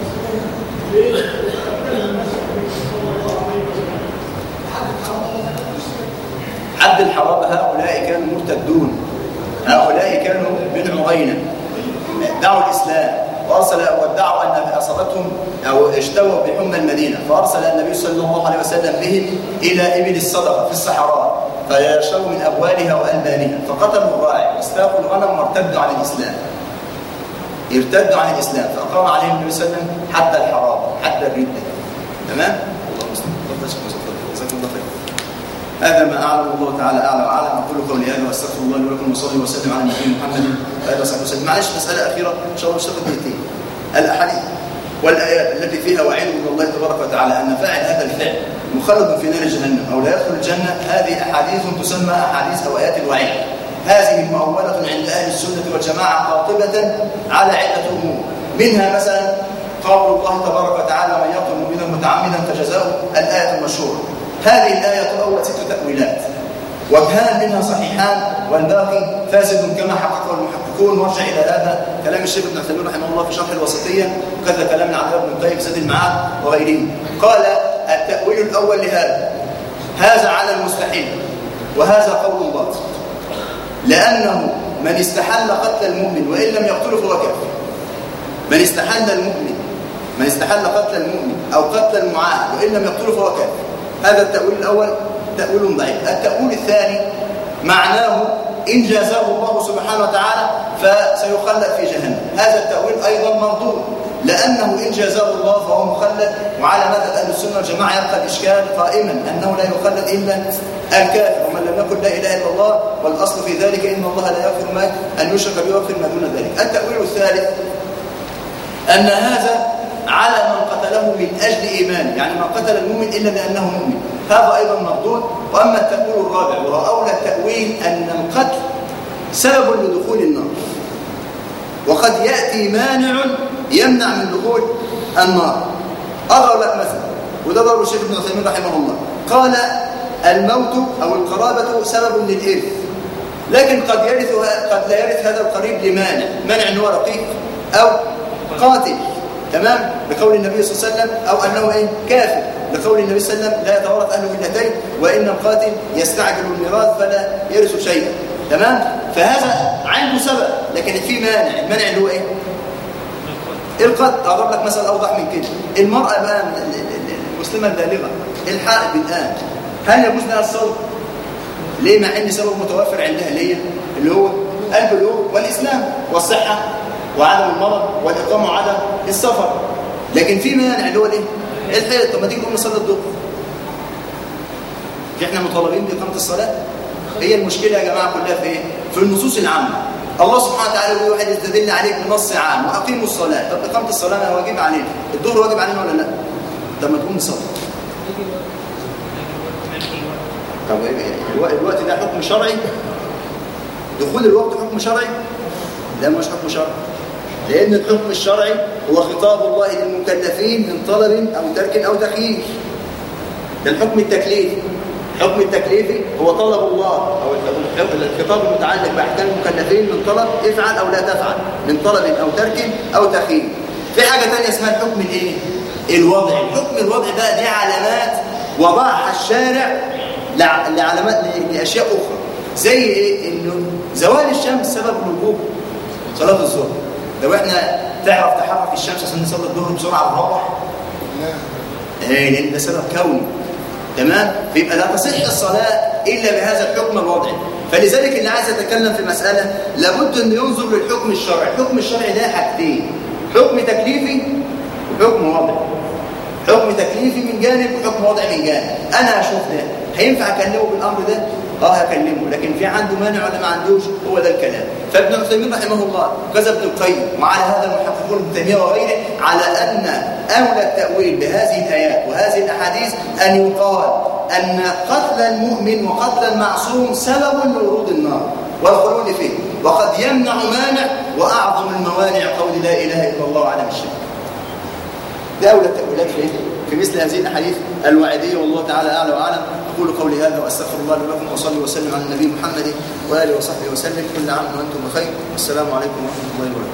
صلى الله عليه وسلم حد الحرابة هؤلاء كانوا مرتدون، هؤلاء كانوا من عغينة دعوا الإسلام وادعوا أن أصابتهم أو اشتووا بحمى المدينة، فأرسل النبي صلى الله عليه وسلم بهم إلى إبل الصدقة في الصحراء فيشربوا من أبوالها وألبانها، فقتلوا الراعي واستاقوا الغنم وارتدوا عن الإسلام، ارتدوا عن الإسلام، فأقام عليهم النبي صلى الله عليه وسلم حتى الحرابة حتى الردة. تمام؟ هذا ما أعلم، الله تعالى أعلى وأعلم. أقول قولي هذا وأستغفر الله لي ولكم وصلي وسلم على النبي محمد وآله وصحبه وسلم. معلش مسألة أخيرة إن شاء الله مش تاخد دقيقتين. الأحاديث والآيات التي فيها وعيد من الله تبارك وتعالى أن فاعل هذا الفعل مخلد في نار جهنم أو لا يدخل الجنة، هذه أحاديث تسمى أحاديث أو آيات الوعيد. هذه مؤولة عند أهل السنة والجماعة قاطبة على عدة أمور، منها مثلا قول الله تبارك وتعالى: من يقتل مؤمنا متعمدا فجزاؤه، الآية المشهورة. هذه الآية تؤول 6 تأويلات، وجهان منها صحيحان والباقي فاسد كما حققه المحققون. وارجع إلى هذا كلام الشيخ ابن عثيمين رحمه الله في شرح الوسطية، وكذا كلام العلامة ابن القيم في زاد المعاد وغيرهم. قال: التأويل الأول لهذا هذا على المستحيل، وهذا قول باطل، لأنه من استحل قتل المؤمن وإن لم يقتله فهو كافر. من استحل قتل المؤمن أو قتل المعاهد وإن لم يقتله فهو كافر. هذا التأويل الأول تأويل ضعيف. التأويل الثاني معناه إن جازاه الله سبحانه وتعالى فسيخلد في جهنم. هذا التأويل أيضا مردود، لأنه إن جازاه الله فهو مخلد، وعلى مذهب أهل السنة والجماعة يبقى الإشكال قائما أنه لا يخلد إلا الكافر، ومن لم يقل لا إله إلا الله، والأصل في ذلك إن الله لا يغفر ما أن يشرك به ويغفر ما دون ذلك. التأويل الثالث أن هذا على من قتله من أجل إيمان، يعني من قتل المؤمن إلا لأنه مؤمن، هذا أيضا مردود. وأما التأويل الرابع وهو أولى التأويل أن القتل سبب لدخول النار، وقد يأتي مانع يمنع من دخول النار. أضرب لك مثلا، وده ضرب الشيخ ابن عثيمين رحمه الله، قال: الموت أو القرابة سبب للإرث، لكن قد لا يرث هذا القريب لمانع، مانع أنه رقيق أو قاتل، تمام، لقول النبي صلى الله عليه وسلم، أو أنه كافر، لقول النبي صلى الله عليه وسلم: لا يتورث أهل ملتين وإن القاتل يستعجل الميراث فلا يرث شيئا. تمام، فهذا عنده سبب، لكن في مانع، المانع اللي هو القتل. أضرب لك مثلا أوضح من كده، المرأة بقى المسلمة البالغة الحائض الآن، هل يجوز لها الصوم؟ ليه؟ مع ان سبب متوفر عندها اللي هو البلوغ والإسلام والصحة وعدم المرض والإقامة وعدم السفر، لكن في مانع اللي هو الحيض. طب ما تيجي نقوم نصلي الظهر، احنا مطالبين بإقامة الصلاة. هي المشكلة يا جماعة كلها في في النصوص العامة. الله سبحانه وتعالى يقول: واحد يستدل عليك بنص عام وأقيموا الصلاة. طب إقامة الصلاة واجب علينا، الظهر واجب علينا ولا لا؟ طب ما تقوم نصلي. طب الوقت ده حكم شرعي؟ دخول الوقت حكم شرعي؟ لا، مش حكم شرعي، لأن الحكم الشرعي هو خطاب الله للمكلفين من طلب أو ترك أو تخيير. ده الحكم التكليفي. الحكم التكليفي هو طلب الله أو الخطاب المتعلق بأحكام المكلفين من طلب افعل أو لا تفعل، من طلب أو ترك أو تخيير. في حاجة ثانية اسمها الحكم الوضعي. الحكم الوضعي ده دي علامات وضعها الشارع لعلامات لأشياء أخرى، زي إنه زوال الشمس سبب وجوب صلاة الظهر. لو احنا تعرف تحرك الشمس عشان نصلي الظهر بسرعة ونروح، لأن ده سبب كوني، تمام، بيبقى لا تصح الصلاة إلا بهذا الحكم الوضعي. فلذلك اللي عايز يتكلم في مسألة لابد أن ينظر للحكم الشرعي. الحكم الشرعي ده حاجتين: حكم تكليفي وحكم وضعي. حكم تكليفي من جانب وحكم وضعي من جانب. أنا أشوف ده هينفع أكلمه بالأمر ده؟ هكلمه، لكن في عنده مانع ولا ما عندوش؟ هو ده الكلام. فابن عثيمين رحمه الله كذا ابن القيم، وعلى هذا المحققون ابن تيمية وغيره، على أن أولى التأويل بهذه الآيات وهذه الأحاديث أن يقال أن قتل المؤمن وقتل المعصوم سبب لورود النار والخلود فيه، وقد يمنع مانع، وأعظم الموانع قول لا إله إلا الله وعدم الشرك. ده أولى التأويلات في في مثل هذه الأحاديث الوعيدية. والله تعالى أعلى وأعلم. أقول قولي هذا وأستغفر الله لي ولكم، وصلي وسلم على النبي محمد وآله وصحبه وسلم. كل عام وأنتم بخير، والسلام عليكم ورحمة الله وبركاته.